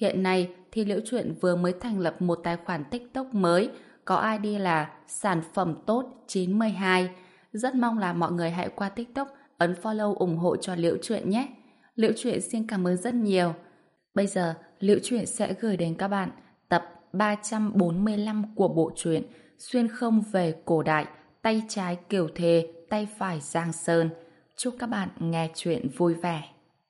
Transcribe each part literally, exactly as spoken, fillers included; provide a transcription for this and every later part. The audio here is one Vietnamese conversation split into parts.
Hiện nay thì Liễu Chuyện vừa mới thành lập một tài khoản TikTok mới có i đê là sản phẩm tốt chín mươi hai. Rất mong là mọi người hãy qua TikTok ấn follow ủng hộ cho Liễu Chuyện nhé. Liễu Chuyện xin cảm ơn rất nhiều. Bây giờ Liễu Chuyện sẽ gửi đến các bạn tập ba trăm bốn mươi lăm của bộ truyện Xuyên không về cổ đại, tay trái Kiều Thề, tay phải Giang Sơn. Chúc các bạn nghe chuyện vui vẻ.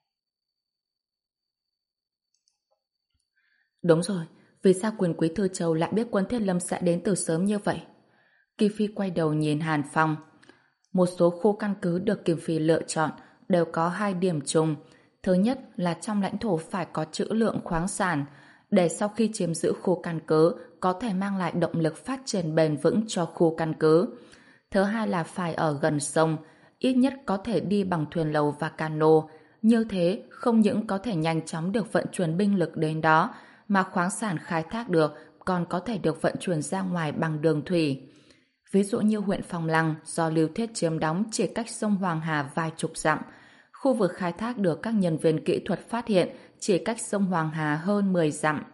Đúng rồi, vì sao quyền quý Thư Châu lại biết Quân Thiết Lâm sẽ đến từ sớm như vậy? Kim Phi quay đầu nhìn Hàn Phong. Một số khu căn cứ được Kim Phi lựa chọn đều có hai điểm chung. Thứ nhất là trong lãnh thổ phải có trữ lượng khoáng sản, để sau khi chiếm giữ khu căn cứ có thể mang lại động lực phát triển bền vững cho khu căn cứ. Thứ hai là phải ở gần sông, ít nhất có thể đi bằng thuyền lầu và cano. Như thế không những có thể nhanh chóng được vận chuyển binh lực đến đó, mà khoáng sản khai thác được còn có thể được vận chuyển ra ngoài bằng đường thủy. Ví dụ như huyện Phong Lăng do Lưu Thiết chiếm đóng chỉ cách sông Hoàng Hà vài chục dặm. Khu vực khai thác được các nhân viên kỹ thuật phát hiện chỉ cách sông Hoàng Hà hơn mười dặm.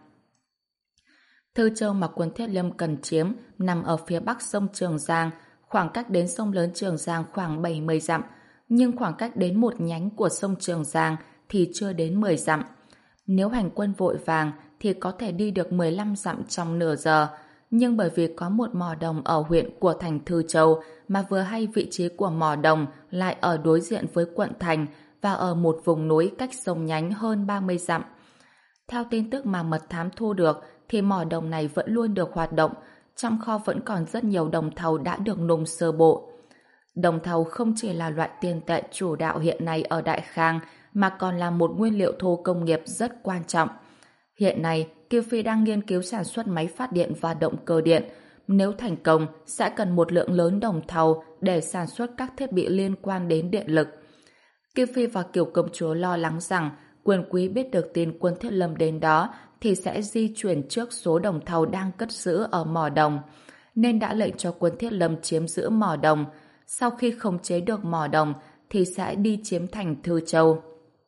Thư Châu mà Quân Thiết Lâm cần chiếm nằm ở phía bắc sông Trường Giang, khoảng cách đến sông lớn Trường Giang khoảng bảy mươi dặm, nhưng khoảng cách đến một nhánh của sông Trường Giang thì chưa đến mười dặm. Nếu hành quân vội vàng thì có thể đi được mười lăm dặm trong nửa giờ, nhưng bởi vì có một mỏ đồng ở huyện của thành Thư Châu mà vừa hay vị trí của mỏ đồng lại ở đối diện với quận thành và ở một vùng núi cách sông nhánh hơn ba mươi dặm. Theo tin tức mà mật thám thu được thì mỏ đồng này vẫn luôn được hoạt động, trong kho vẫn còn rất nhiều đồng thau đã được nung sơ bộ. Đồng thau không chỉ là loại tiền tệ chủ đạo hiện nay ở Đại Khang mà còn là một nguyên liệu thô công nghiệp rất quan trọng. Hiện nay, Kim Phi đang nghiên cứu sản xuất máy phát điện và động cơ điện. Nếu thành công, sẽ cần một lượng lớn đồng thau để sản xuất các thiết bị liên quan đến điện lực. Kim Phi và Kiều Công Chúa lo lắng rằng quyền quý biết được tin Quân Thiết Lâm đến đó thì sẽ di chuyển trước số đồng thau đang cất giữ ở mỏ đồng, nên đã lệnh cho Quân Thiết Lâm chiếm giữ mỏ đồng. Sau khi khống chế được mỏ đồng thì sẽ đi chiếm thành Thư Châu.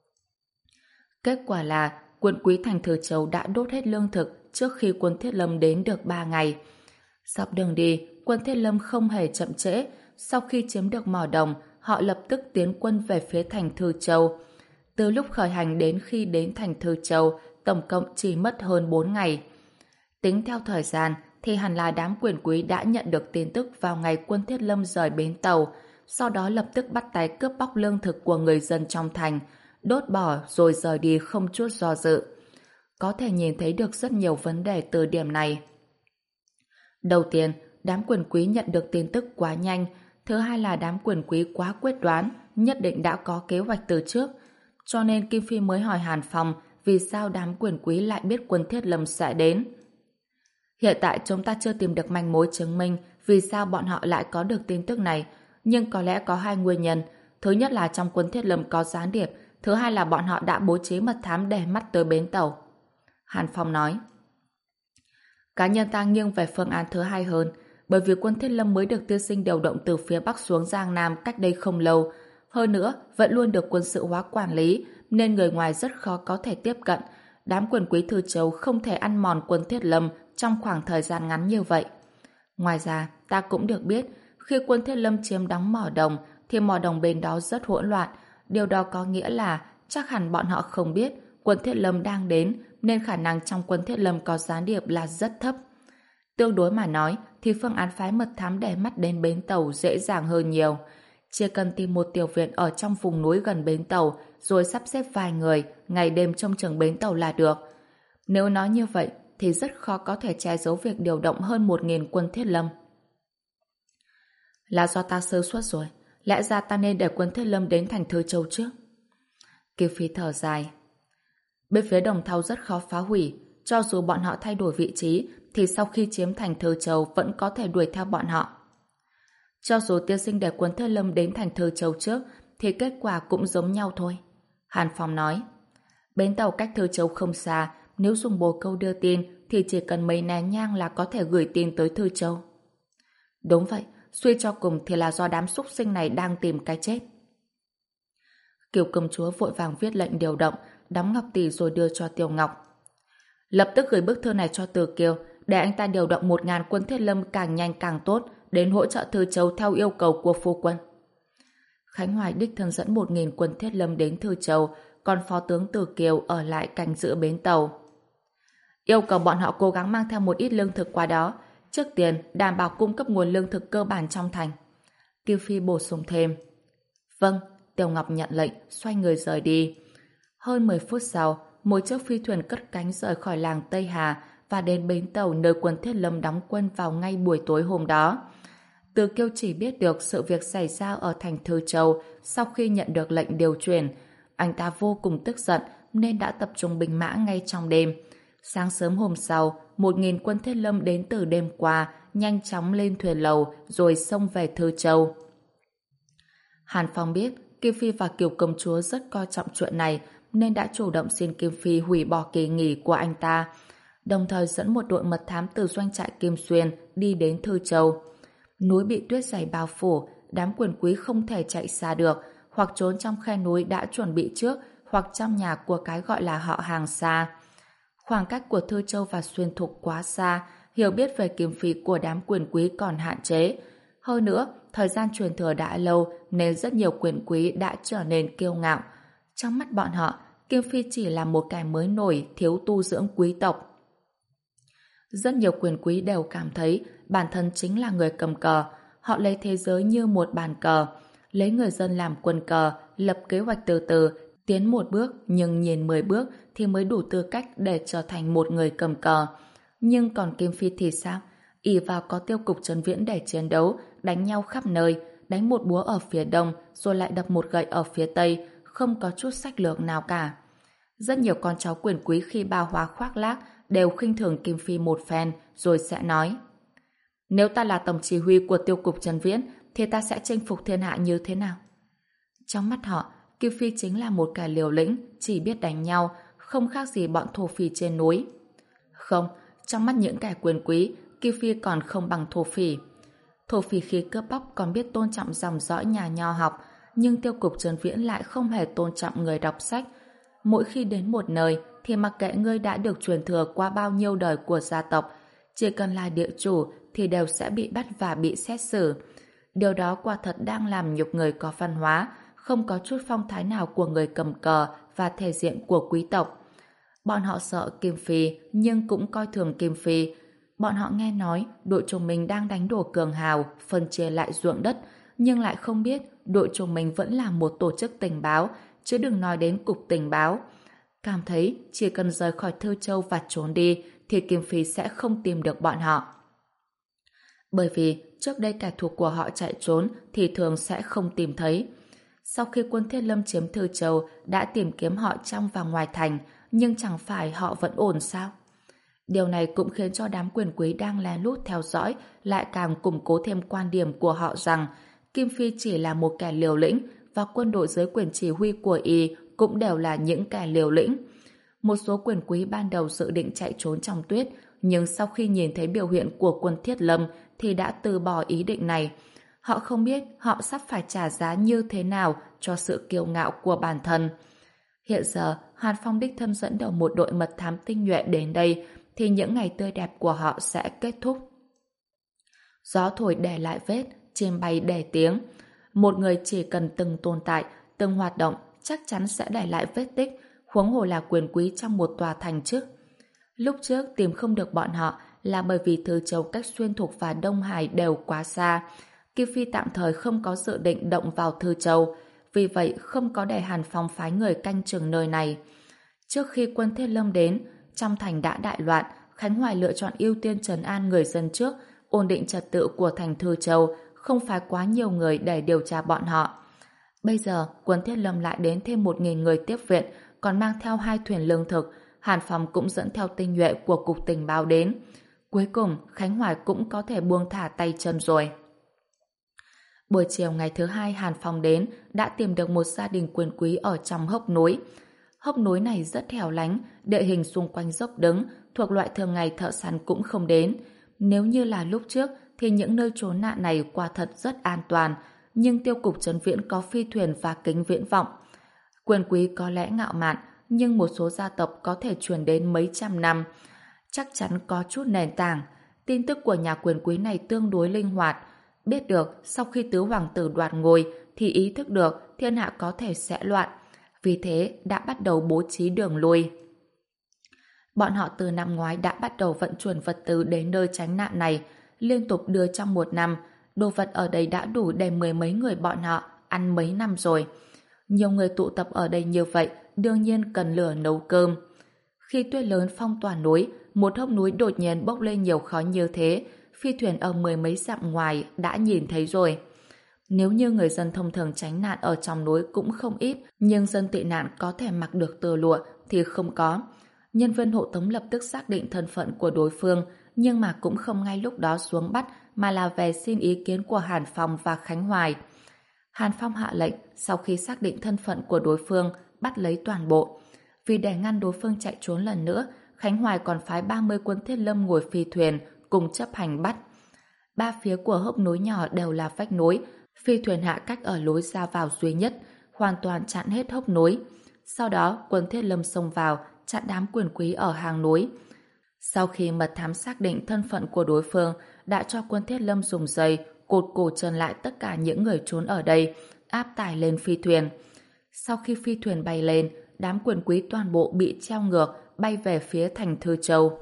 Kết quả là quân quý thành Thư Châu đã đốt hết lương thực trước khi Quân Thiết Lâm đến được ba ngày. Dọc đường đi, Quân Thiết Lâm không hề chậm trễ. Sau khi chiếm được mỏ đồng, họ lập tức tiến quân về phía thành Thư Châu. Từ lúc khởi hành đến khi đến thành Thư Châu, tổng cộng chỉ mất hơn bốn ngày. Tính theo thời gian, thì hẳn là đám quyền quý đã nhận được tin tức vào ngày Quân Thiết Lâm rời bến tàu, sau đó lập tức bắt tay cướp bóc lương thực của người dân trong thành, đốt bỏ rồi rời đi không chút do dự. Có thể nhìn thấy được rất nhiều vấn đề từ điểm này. Đầu tiên, đám quyền quý nhận được tin tức quá nhanh. Thứ hai là đám quyền quý quá quyết đoán, nhất định đã có kế hoạch từ trước. Cho nên Kim Phi mới hỏi Hàn Phong vì sao đám quyền quý lại biết Quân Thiết Lâm sẽ đến. Hiện tại chúng ta chưa tìm được manh mối chứng minh vì sao bọn họ lại có được tin tức này, nhưng có lẽ có hai nguyên nhân. Thứ nhất là trong Quân Thiết Lâm có gián điệp, thứ hai là bọn họ đã bố trí mật thám để mắt tới bến tàu. Hàn Phong nói. Cá nhân ta nghiêng về phương án thứ hai hơn, bởi vì Quân Thiết Lâm mới được tiên sinh điều động từ phía Bắc xuống Giang Nam cách đây không lâu. Hơn nữa, vẫn luôn được quân sự hóa quản lý, nên người ngoài rất khó có thể tiếp cận. Đám quyền quý Thư Châu không thể ăn mòn Quân Thiết Lâm trong khoảng thời gian ngắn như vậy. Ngoài ra, ta cũng được biết, khi Quân Thiết Lâm chiếm đóng mỏ đồng, thì mỏ đồng bên đó rất hỗn loạn. Điều đó có nghĩa là chắc hẳn bọn họ không biết Quân Thiết Lâm đang đến, nên khả năng trong Quân Thiết Lâm có gián điệp là rất thấp. Tương đối mà nói, thì phương án phái mật thám để mắt đến bến tàu dễ dàng hơn nhiều. Chỉ cần tìm một tiểu viện ở trong vùng núi gần bến tàu, rồi sắp xếp vài người, ngày đêm trông chừng bến tàu là được. Nếu nói như vậy, thì rất khó có thể che giấu việc điều động hơn một nghìn quân Thiết Lâm. Là do ta sơ suất rồi. Lẽ ra ta nên để quân Thiết Lâm đến thành Thư Châu trước. Kiều Phi thở dài. Bên phía đồng thau rất khó phá hủy. Cho dù bọn họ thay đổi vị trí, thì sau khi chiếm thành Thư Châu vẫn có thể đuổi theo bọn họ. Cho dù tiên sinh để quân Thiết Lâm đến thành Thư Châu trước, thì kết quả cũng giống nhau thôi. Hàn Phong nói. Bến tàu cách Thư Châu không xa, nếu dùng bồ câu đưa tin, thì chỉ cần mấy nén nhang là có thể gửi tin tới Thư Châu. Đúng vậy, suy cho cùng thì là do đám súc sinh này đang tìm cái chết. Kiều công chúa vội vàng viết lệnh điều động, đóng ngọc tỷ rồi đưa cho Tiêu Ngọc. Lập tức gửi bức thư này cho Từ Kiều, để anh ta điều động một ngàn quân thiết lâm càng nhanh càng tốt đến hỗ trợ Thư Châu theo yêu cầu của phu quân. Khánh Hoài đích thân dẫn một nghìn quân thiết lâm đến Thư Châu, còn phó tướng Từ Kiều ở lại canh giữ bến tàu. Yêu cầu bọn họ cố gắng mang theo một ít lương thực qua đó, trước tiên đảm bảo cung cấp nguồn lương thực cơ bản trong thành. Kiều Phi bổ sung thêm. Vâng, Tiêu Ngọc nhận lệnh, xoay người rời đi. Hơn mười phút sau, một chiếc phi thuyền cất cánh rời khỏi làng Tây Hà và đến bến tàu nơi quân thiết lâm đóng quân vào ngay buổi tối hôm đó. Từ Kiêu chỉ biết được sự việc xảy ra ở thành Thư Châu sau khi nhận được lệnh điều chuyển. Anh ta vô cùng tức giận nên đã tập trung binh mã ngay trong đêm. Sáng sớm hôm sau, một nghìn quân thiết lâm đến từ đêm qua, nhanh chóng lên thuyền lầu rồi xông về Thư Châu. Hàn Phong biết Kim Phi và Kiều Công Chúa rất coi trọng chuyện này nên đã chủ động xin Kim Phi hủy bỏ kỳ nghỉ của anh ta, đồng thời dẫn một đội mật thám từ doanh trại Kim Xuyên đi đến Thư Châu. Núi bị tuyết dày bao phủ, đám quyền quý không thể chạy xa được, hoặc trốn trong khe núi đã chuẩn bị trước, hoặc trong nhà của cái gọi là họ hàng xa. Khoảng cách của Thư Châu và Xuyên Thục quá xa, hiểu biết về Kim Phi của đám quyền quý còn hạn chế. Hơn nữa, thời gian truyền thừa đã lâu nên rất nhiều quyền quý đã trở nên kiêu ngạo. Trong mắt bọn họ, Kim Phi chỉ là một kẻ mới nổi, thiếu tu dưỡng quý tộc. Rất nhiều quyền quý đều cảm thấy bản thân chính là người cầm cờ. Họ lấy thế giới như một bàn cờ, lấy người dân làm quân cờ, lập kế hoạch từ từ, tiến một bước nhưng nhìn mười bước thì mới đủ tư cách để trở thành một người cầm cờ. Nhưng còn Kim Phi thì sao? Ỷ vào có Tiêu Cục Trấn Viễn để chiến đấu, đánh nhau khắp nơi, đánh một búa ở phía đông rồi lại đập một gậy ở phía tây, không có chút sách lược nào cả. Rất nhiều con cháu quyền quý khi bao hoa khoác lác đều khinh thường Kim Phi một phen rồi sẽ nói: nếu ta là tổng chỉ huy của Tiêu Cục Trấn Viễn thì ta sẽ chinh phục thiên hạ như thế nào? Trong mắt họ, Kim Phi chính là một kẻ liều lĩnh, chỉ biết đánh nhau, không khác gì bọn thổ phỉ trên núi. Không, trong mắt những kẻ quyền quý, Kim Phi còn không bằng thổ phỉ. Thổ phỉ khi cướp bóc còn biết tôn trọng dòng dõi nhà nho học, nhưng Tiêu Cục Trấn Viễn lại không hề tôn trọng người đọc sách. Mỗi khi đến một nơi thì mặc kệ ngươi đã được truyền thừa qua bao nhiêu đời của gia tộc, chỉ cần là địa chủ thì đều sẽ bị bắt và bị xét xử. Điều đó quả thật đang làm nhục người có văn hóa, không có chút phong thái nào của người cầm cờ và thể diện của quý tộc. Bọn họ sợ Kim Phi nhưng cũng coi thường Kim Phi. Bọn họ nghe nói đội chủ mình đang đánh đổ cường hào, phân chia lại ruộng đất, nhưng lại không biết đội chủ mình vẫn là một tổ chức tình báo, chứ đừng nói đến cục tình báo. Cảm thấy chỉ cần rời khỏi Thư Châu và trốn đi thì Kim Phi sẽ không tìm được bọn họ. Bởi vì trước đây kẻ thù của họ chạy trốn thì thường sẽ không tìm thấy. Sau khi quân Thiết Lâm chiếm Thư Châu đã tìm kiếm họ trong và ngoài thành, nhưng chẳng phải họ vẫn ổn sao? Điều này cũng khiến cho đám quyền quý đang lén lút theo dõi lại càng củng cố thêm quan điểm của họ rằng Kim Phi chỉ là một kẻ liều lĩnh và quân đội dưới quyền chỉ huy của y cũng đều là những kẻ liều lĩnh. Một số quyền quý ban đầu dự định chạy trốn trong tuyết, nhưng sau khi nhìn thấy biểu hiện của quân Thiết Lâm thì đã từ bỏ ý định này. Họ không biết họ sắp phải trả giá như thế nào cho sự kiêu ngạo của bản thân. Hiện giờ, Hàn Phong đích thân dẫn đầu một đội mật thám tinh nhuệ đến đây thì những ngày tươi đẹp của họ sẽ kết thúc. Gió thổi để lại vết, chim bay để tiếng. Một người chỉ cần từng tồn tại, từng hoạt động chắc chắn sẽ để lại vết tích, huống hồ là quyền quý trong một tòa thành chứ. Lúc trước tìm không được bọn họ là bởi vì Thư Châu cách Xuyên Thục và Đông Hải đều quá xa. Kim Phi tạm thời không có dự định động vào Thư Châu, vì vậy không có để Hàn Phong phái người canh chừng nơi này. Trước khi quân Thiết Lâm đến, trong thành đã đại loạn, Khánh Hoài lựa chọn ưu tiên trấn an người dân trước, ổn định trật tự của thành Thư Châu, không phái quá nhiều người để điều tra bọn họ. Bây giờ, quân Thiết Lâm lại đến thêm một nghìn người tiếp viện, còn mang theo hai thuyền lương thực. Hàn Phong cũng dẫn theo tinh nhuệ của cục tình báo đến. Cuối cùng, Khánh Hoài cũng có thể buông thả tay chân rồi. Buổi chiều ngày thứ hai Hàn Phong đến, đã tìm được một gia đình quyền quý ở trong hốc núi. Hốc núi này rất hẻo lánh, địa hình xung quanh dốc đứng, thuộc loại thường ngày thợ săn cũng không đến. Nếu như là lúc trước, thì những nơi trốn nạn này quả thật rất an toàn, nhưng Tiêu Cục Trấn Viễn có phi thuyền và kính viễn vọng. Quyền quý có lẽ ngạo mạn, nhưng một số gia tộc có thể truyền đến mấy trăm năm. Chắc chắn có chút nền tảng. Tin tức của nhà quyền quý này tương đối linh hoạt. Biết được sau khi tứ hoàng tử đoạt ngôi thì ý thức được thiên hạ có thể sẽ loạn. Vì thế đã bắt đầu bố trí đường lui. Bọn họ từ năm ngoái đã bắt đầu vận chuyển vật tư đến nơi tránh nạn này, liên tục đưa trong một năm. Đồ vật ở đây đã đủ để mười mấy người bọn họ ăn mấy năm rồi. Nhiều người tụ tập ở đây như vậy, đương nhiên cần lửa nấu cơm. Khi tuyết lớn phong tỏa núi, một hốc núi đột nhiên bốc lên nhiều khói như thế, phi thuyền ở mười mấy dặm ngoài đã nhìn thấy rồi. Nếu như người dân thông thường tránh nạn ở trong núi cũng không ít, nhưng dân tị nạn có thể mặc được tơ lụa thì không có. Nhân viên hộ tống lập tức xác định thân phận của đối phương, nhưng mà cũng không ngay lúc đó xuống bắt, mà là về xin ý kiến của Hàn Phong và Khánh Hoài. Hàn Phong hạ lệnh, sau khi xác định thân phận của đối phương, bắt lấy toàn bộ. Vì để ngăn đối phương chạy trốn lần nữa, Khánh Hoài còn phái ba mươi quân thiết lâm ngồi phi thuyền cùng chấp hành bắt. Ba phía của hốc núi nhỏ đều là vách núi, phi thuyền hạ cách ở lối ra vào duy nhất, hoàn toàn chặn hết hốc núi. Sau đó, quân thiết lâm xông vào, chặn đám quyền quý ở hang núi. Sau khi mật thám xác định thân phận của đối phương, đã cho quân thiết lâm dùng dây cột cổ chân lại tất cả những người trốn ở đây, áp tải lên phi thuyền. Sau khi phi thuyền bay lên, đám quyền quý toàn bộ bị treo ngược, bay về phía thành Thư Châu.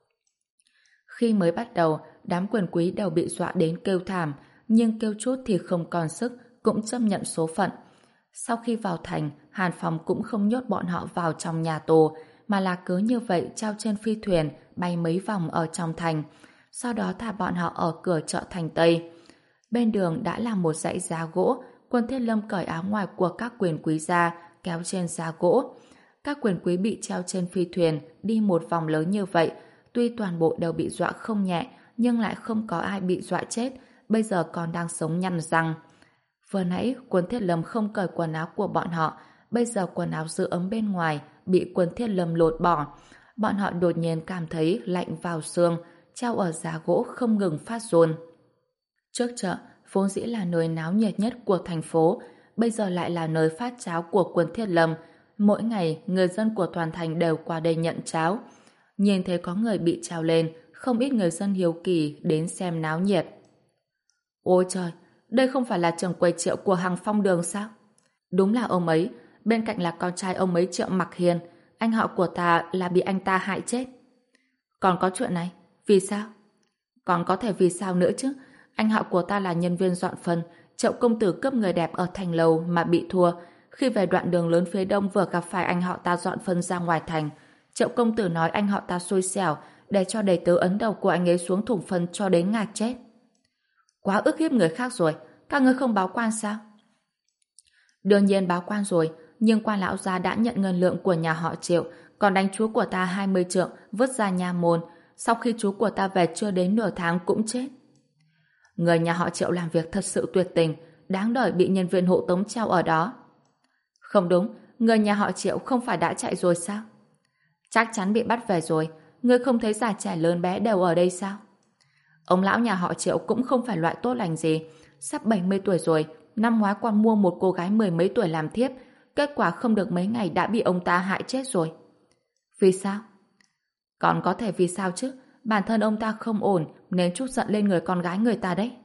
Khi mới bắt đầu, đám quyền quý đều bị dọa đến kêu thảm, nhưng kêu chút thì không còn sức, cũng chấp nhận số phận. Sau khi vào thành, Hàn Phong cũng không nhốt bọn họ vào trong nhà tù, mà là cứ như vậy treo trên phi thuyền, bay mấy vòng ở trong thành. Sau đó thả bọn họ ở cửa chợ thành Tây. Bên đường đã là một dãy giá gỗ, quân thiết lâm cởi áo ngoài của các quyền quý ra, kéo trên giá gỗ. Các quyền quý bị treo trên phi thuyền, đi một vòng lớn như vậy, tuy toàn bộ đều bị dọa không nhẹ, nhưng lại không có ai bị dọa chết, bây giờ còn đang sống nhăn răng. Vừa nãy, quân thiết lâm không cởi quần áo của bọn họ, bây giờ quần áo giữ ấm bên ngoài, bị quân thiết lâm lột bỏ. Bọn họ đột nhiên cảm thấy lạnh vào xương, treo ở giá gỗ không ngừng phát run. Trước chợ, vốn dĩ là nơi náo nhiệt nhất của thành phố, bây giờ lại là nơi phát cháo của quân thiết lâm. Mỗi ngày, người dân của toàn thành đều qua đây nhận cháo. Nhìn thấy có người bị treo lên, không ít người dân hiếu kỳ đến xem náo nhiệt. Ôi trời, đây không phải là trưởng quầy Triệu của hàng Phong Đường sao? Đúng là ông ấy, bên cạnh là con trai ông ấy Triệu Mặc Hiền, anh họ của ta là bị anh ta hại chết. Còn có chuyện này, vì sao? Còn có thể vì sao nữa chứ? Anh họ của ta là nhân viên dọn phân, Triệu công tử cướp người đẹp ở thành lầu mà bị thua. Khi về đoạn đường lớn phía đông vừa gặp phải anh họ ta dọn phân ra ngoài thành. Triệu công tử nói anh họ ta xui xẻo để cho đầy tớ ấn đầu của anh ấy xuống thùng phân cho đến ngạt chết. Quá ức hiếp người khác rồi, các ngươi không báo quan sao? Đương nhiên báo quan rồi, nhưng quan lão gia đã nhận ngân lượng của nhà họ Triệu, còn đánh chú của ta hai mươi trượng vứt ra nha môn. Sau khi chú của ta về chưa đến nửa tháng cũng chết. Người nhà họ Triệu làm việc thật sự tuyệt tình, đáng đời bị nhân viên hộ tống treo ở đó. Không đúng, người nhà họ Triệu không phải đã chạy rồi sao? Chắc chắn bị bắt về rồi, ngươi không thấy già trẻ lớn bé đều ở đây sao? Ông lão nhà họ Triệu cũng không phải loại tốt lành gì, sắp bảy mươi tuổi rồi, năm ngoái còn mua một cô gái mười mấy tuổi làm thiếp, kết quả không được mấy ngày đã bị ông ta hại chết rồi. Vì sao? Còn có thể vì sao chứ? Bản thân ông ta không ổn nên trút giận lên người con gái người ta đấy.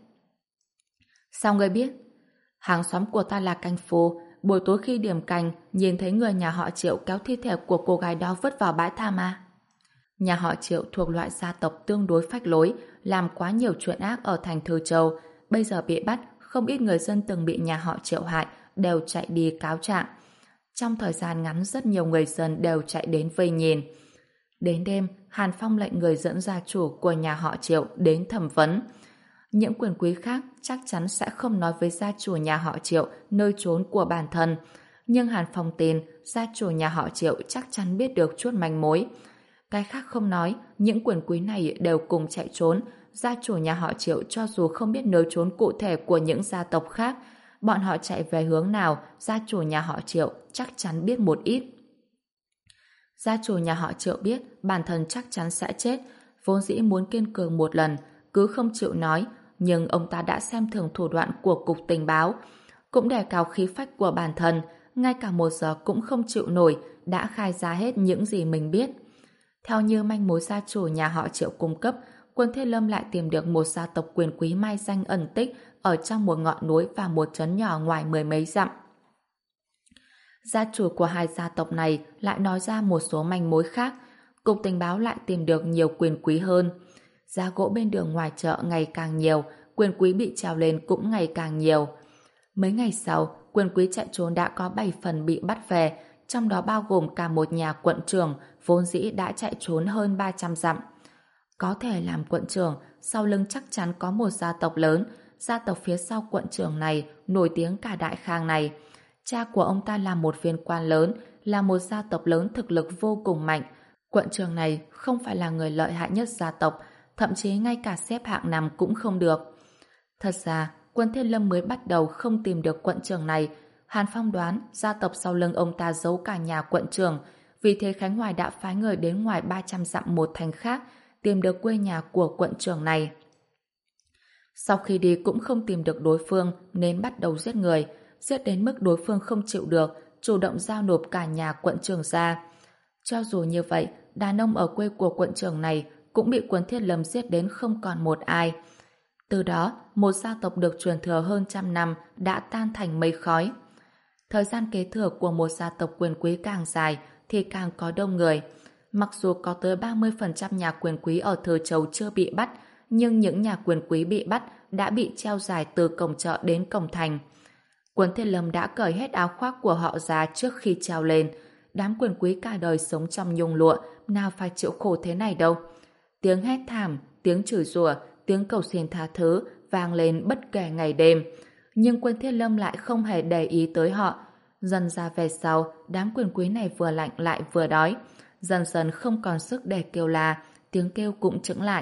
Sao ngươi biết? Hàng xóm của ta là canh phu, buổi tối khi điểm canh nhìn thấy người nhà họ Triệu kéo thi thể của cô gái đó vứt vào bãi tha ma. Nhà họ Triệu thuộc loại gia tộc tương đối phách lối, làm quá nhiều chuyện ác ở thành Thư Châu, bây giờ bị bắt, không ít người dân từng bị nhà họ Triệu hại đều chạy đi cáo trạng. Trong thời gian ngắn rất nhiều người dân đều chạy đến vây nhìn. Đến đêm, Hàn Phong lệnh người dẫn gia chủ của nhà họ Triệu đến thẩm vấn. Những quyền quý khác chắc chắn sẽ không nói với gia chủ nhà họ Triệu nơi trốn của bản thân. Nhưng Hàn Phong tin gia chủ nhà họ Triệu chắc chắn biết được chút manh mối. Cái khác không nói, những quyền quý này đều cùng chạy trốn. Gia chủ nhà họ Triệu cho dù không biết nơi trốn cụ thể của những gia tộc khác, bọn họ chạy về hướng nào, gia chủ nhà họ Triệu chắc chắn biết một ít. Gia chủ nhà họ Triệu biết bản thân chắc chắn sẽ chết, vốn dĩ muốn kiên cường một lần, cứ không chịu nói, nhưng ông ta đã xem thường thủ đoạn của cục tình báo, cũng đề cao khí phách của bản thân, ngay cả một giờ cũng không chịu nổi, đã khai ra hết những gì mình biết. Theo như manh mối gia chủ nhà họ Triệu cung cấp, Quân Thiết Lâm lại tìm được một gia tộc quyền quý mai danh ẩn tích ở trong một ngọn núi và một trấn nhỏ ngoài mười mấy dặm. Gia chủ của hai gia tộc này lại nói ra một số manh mối khác. Cục tình báo lại tìm được nhiều quyền quý hơn. Giá gỗ bên đường ngoài chợ ngày càng nhiều, quyền quý bị trèo lên cũng ngày càng nhiều. Mấy ngày sau, quyền quý chạy trốn đã có bảy phần bị bắt về, trong đó bao gồm cả một nhà quận trưởng vốn dĩ đã chạy trốn hơn ba trăm dặm. Có thể làm quận trưởng, sau lưng chắc chắn có một gia tộc lớn. Gia tộc phía sau quận trưởng này nổi tiếng cả Đại Khang này. Cha của ông ta là một viên quan lớn, là một gia tộc lớn thực lực vô cùng mạnh. Quận trưởng này không phải là người lợi hại nhất gia tộc, thậm chí ngay cả xếp hạng năm cũng không được. Thật ra, Quân Thiên Lâm mới bắt đầu không tìm được quận trưởng này. Hàn Phong đoán gia tộc sau lưng ông ta giấu cả nhà quận trưởng, vì thế Khánh Hoài đã phái người đến ngoài ba trăm dặm một thành khác tìm được quê nhà của quận trưởng này. Sau khi đi cũng không tìm được đối phương nên bắt đầu giết người, giết đến mức đối phương không chịu được, chủ động giao nộp cả nhà quận trưởng ra. Cho dù như vậy, đàn ông ở quê của quận trưởng này cũng bị Quân Thiết Lâm giết đến không còn một ai. Từ đó, một gia tộc được truyền thừa hơn trăm năm đã tan thành mây khói. Thời gian kế thừa của một gia tộc quyền quý càng dài thì càng có đông người. Mặc dù có tới ba mươi phần trăm nhà quyền quý ở Thừa Châu chưa bị bắt, nhưng những nhà quyền quý bị bắt đã bị treo dài từ cổng chợ đến cổng thành. Quân Thiên Lâm đã cởi hết áo khoác của họ ra trước khi treo lên. Đám quyền quý cả đời sống trong nhung lụa, nào phải chịu khổ thế này đâu. Tiếng hét thảm, tiếng chửi rủa, tiếng cầu xin tha thứ vang lên bất kể ngày đêm. Nhưng Quân Thiên Lâm lại không hề để ý tới họ. Dần ra về sau, đám quyền quý này vừa lạnh lại vừa đói. Dần dần không còn sức để kêu la, tiếng kêu cũng chững lại.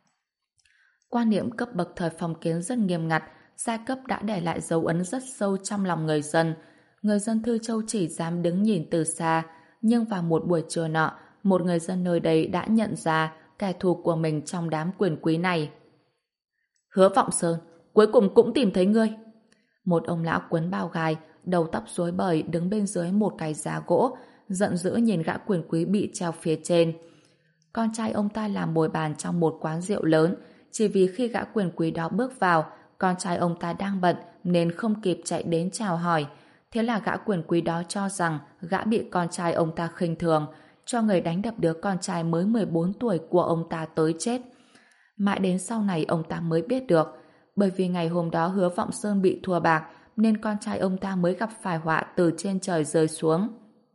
Quan niệm cấp bậc thời phong kiến rất nghiêm ngặt, giai cấp đã để lại dấu ấn rất sâu trong lòng người dân. Người dân Thư Châu chỉ dám đứng nhìn từ xa, nhưng vào một buổi trưa nọ, một người dân nơi đây đã nhận ra kẻ thù của mình trong đám quyền quý này. Hứa Vọng Sơn, cuối cùng cũng tìm thấy ngươi. Một ông lão quấn bao gai, đầu tóc rối bời đứng bên dưới một cái giá gỗ, giận dữ nhìn gã quyền quý bị treo phía trên. Con trai ông ta làm bồi bàn trong một quán rượu lớn, chỉ vì khi gã quyền quý đó bước vào, con trai ông ta đang bận nên không kịp chạy đến chào hỏi. Thế là gã quyền quý đó cho rằng gã bị con trai ông ta khinh thường, cho người đánh đập đứa con trai mới mười bốn tuổi của ông ta tới chết. Mãi đến sau này ông ta mới biết được, bởi vì ngày hôm đó Hứa Vọng Sơn bị thua bạc nên con trai ông ta mới gặp phải họa từ trên trời rơi xuống.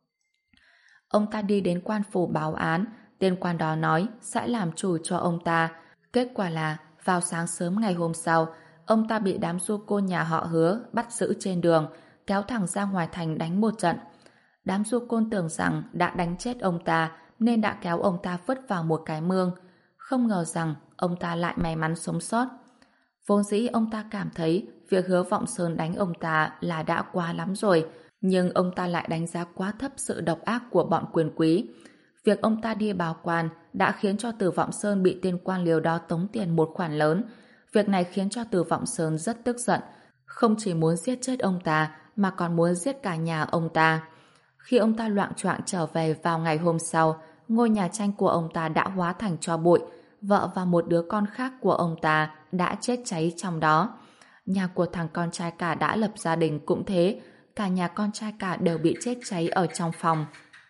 Ông ta đi đến quan phủ báo án, tên quan đó nói sẽ làm chủ cho ông ta. Kết quả là vào sáng sớm ngày hôm sau, ông ta bị đám du côn nhà họ Hứa bắt giữ trên đường, kéo thẳng ra ngoài thành đánh một trận. Đám du côn tưởng rằng đã đánh chết ông ta nên đã kéo ông ta vứt vào một cái mương. Không ngờ rằng ông ta lại may mắn sống sót. Vốn dĩ ông ta cảm thấy việc Hứa Vọng Sơn đánh ông ta là đã quá lắm rồi, nhưng ông ta lại đánh giá quá thấp sự độc ác của bọn quyền quý. Việc ông ta đi báo quan đã khiến cho Từ Vọng Sơn bị tên quan liều đó tống tiền một khoản lớn. Việc này khiến cho Từ Vọng Sơn rất tức giận, không chỉ muốn giết chết ông ta mà còn muốn giết cả nhà ông ta. Khi ông ta loạng choạng trở về vào ngày hôm sau, ngôi nhà tranh của ông ta đã hóa thành tro bụi, vợ và một đứa con khác của ông ta đã chết cháy trong đó. Nhà của thằng con trai cả đã lập gia đình cũng thế, cả nhà con trai cả đều bị chết cháy ở trong phòng.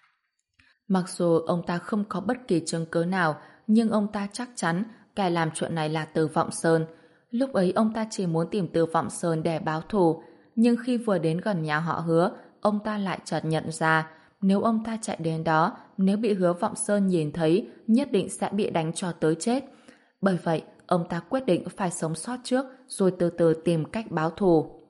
Mặc dù ông ta không có bất kỳ chứng cứ nào, nhưng ông ta chắc chắn kẻ làm chuyện này là Từ Vọng Sơn. Lúc ấy ông ta chỉ muốn tìm Từ Vọng Sơn để báo thù, nhưng khi vừa đến gần nhà họ Hứa, ông ta lại chợt nhận ra nếu ông ta chạy đến đó, nếu bị Hứa Vọng Sơn nhìn thấy, nhất định sẽ bị đánh cho tới chết. Bởi vậy, ông ta quyết định phải sống sót trước rồi từ từ tìm cách báo thù.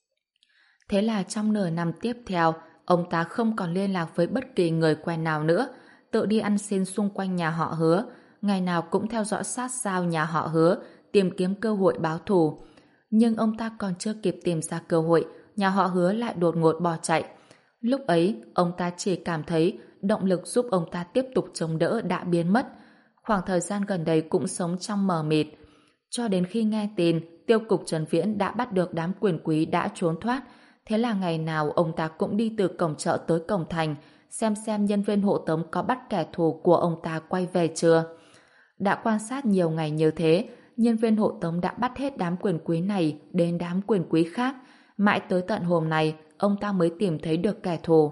Thế là trong nửa năm tiếp theo, ông ta không còn liên lạc với bất kỳ người quen nào nữa, tự đi ăn xin xung quanh nhà họ Hứa, ngày nào cũng theo dõi sát sao nhà họ Hứa, tìm kiếm cơ hội báo thù. Nhưng ông ta còn chưa kịp tìm ra cơ hội, nhà họ Hứa lại đột ngột bỏ chạy. Lúc ấy, ông ta chỉ cảm thấy động lực giúp ông ta tiếp tục chống đỡ đã biến mất. Khoảng thời gian gần đây cũng sống trong mờ mịt. Cho đến khi nghe tin tiêu cục Trần Viễn đã bắt được đám quyền quý đã trốn thoát, thế là ngày nào ông ta cũng đi từ cổng chợ tới cổng thành, xem xem nhân viên hộ tống có bắt kẻ thù của ông ta quay về chưa. Đã quan sát nhiều ngày như thế, nhân viên hộ tống đã bắt hết đám quyền quý này đến đám quyền quý khác. Mãi tới tận hôm nay, ông ta mới tìm thấy được kẻ thù.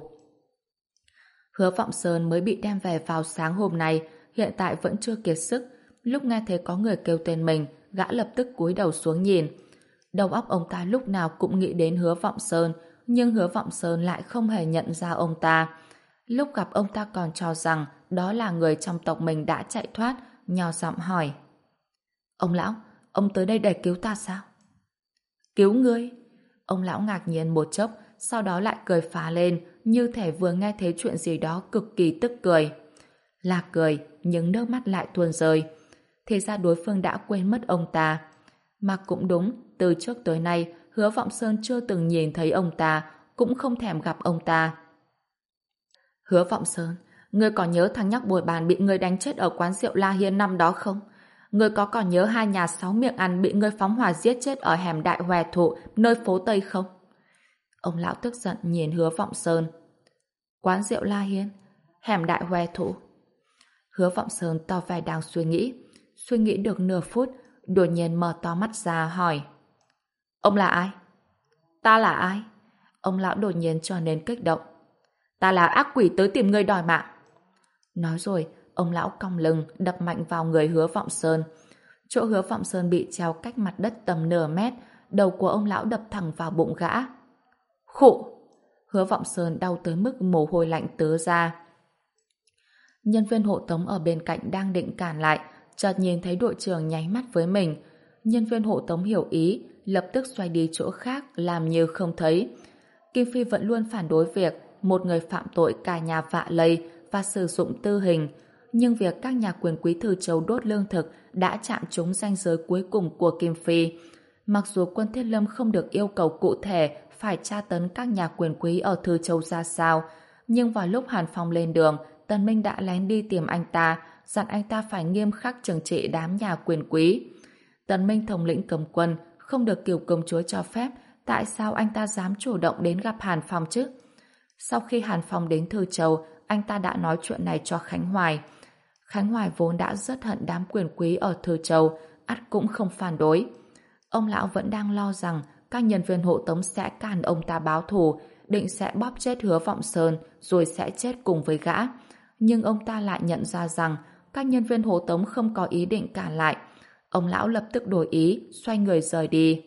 Hứa Vọng Sơn mới bị đem về vào sáng hôm nay, hiện tại vẫn chưa kiệt sức. Lúc nghe thấy có người kêu tên mình, gã lập tức cúi đầu xuống nhìn. Đầu óc ông ta lúc nào cũng nghĩ đến Hứa Vọng Sơn, nhưng Hứa Vọng Sơn lại không hề nhận ra ông ta. Lúc gặp ông ta còn cho rằng đó là người trong tộc mình đã chạy thoát, nhỏ giọng hỏi. Ông lão, ông tới đây để cứu ta sao? Cứu ngươi? Ông lão ngạc nhiên một chốc, sau đó lại cười phá lên, như thể vừa nghe thấy chuyện gì đó cực kỳ tức cười. Là cười, nhưng nước mắt lại tuôn rơi. Thì ra đối phương đã quên mất ông ta. Mà cũng đúng, từ trước tới nay, Hứa Vọng Sơn chưa từng nhìn thấy ông ta, cũng không thèm gặp ông ta. Hứa Vọng Sơn, ngươi còn nhớ thằng nhóc bồi bàn bị ngươi đánh chết ở quán rượu La Hiên năm đó không? Ngươi có còn nhớ hai nhà sáu miệng ăn bị ngươi phóng hỏa giết chết ở hẻm Đại Hòe Thụ, nơi phố Tây không? Ông lão tức giận nhìn Hứa Vọng Sơn. Quán rượu La Hiên, hẻm Đại Hòe Thụ. Hứa Vọng Sơn to vẻ đang suy nghĩ. Suy nghĩ được nửa phút, đột nhiên mở to mắt ra hỏi. Ông là ai? Ta là ai? Ông lão đột nhiên trở nên kích động. Ta là ác quỷ tới tìm ngươi đòi mạng. Nói rồi, ông lão cong lưng đập mạnh vào người Hứa Vọng Sơn. Chỗ Hứa Vọng Sơn bị treo cách mặt đất tầm nửa mét, đầu của ông lão đập thẳng vào bụng gã. Khụ! Hứa Vọng Sơn đau tới mức mồ hôi lạnh tứa ra. Nhân viên hộ tống ở bên cạnh đang định cản lại, chợt nhìn thấy đội trưởng nháy mắt với mình. Nhân viên hộ tống hiểu ý, lập tức xoay đi chỗ khác làm như không thấy. Kim Phi vẫn luôn phản đối việc một người phạm tội cả nhà vạ lây và sử dụng tư hình, nhưng việc các nhà quyền quý Thư Châu đốt lương thực đã chạm trúng ranh giới cuối cùng của Kim Phi. Mặc dù Quân Thiết Lâm không được yêu cầu cụ thể phải tra tấn các nhà quyền quý ở Thư Châu ra sao, nhưng vào lúc Hàn Phong lên đường, Tần Minh đã lén đi tìm anh ta, dặn anh ta phải nghiêm khắc trừng trị đám nhà quyền quý. Tần Minh thống lĩnh cầm quân, không được Kiều công chúa cho phép, tại sao anh ta dám chủ động đến gặp Hàn Phong chứ? Sau khi Hàn Phong đến Thư Châu, anh ta đã nói chuyện này cho Khánh Hoài. Khánh Hoài vốn đã rất hận đám quyền quý ở Thư Châu, ắt cũng không phản đối. Ông lão vẫn đang lo rằng các nhân viên hộ tống sẽ cản ông ta báo thù, định sẽ bóp chết Hứa Vọng Sơn rồi sẽ chết cùng với gã. Nhưng ông ta lại nhận ra rằng các nhân viên hộ tống không có ý định cản lại. Ông lão lập tức đổi ý, xoay người rời đi.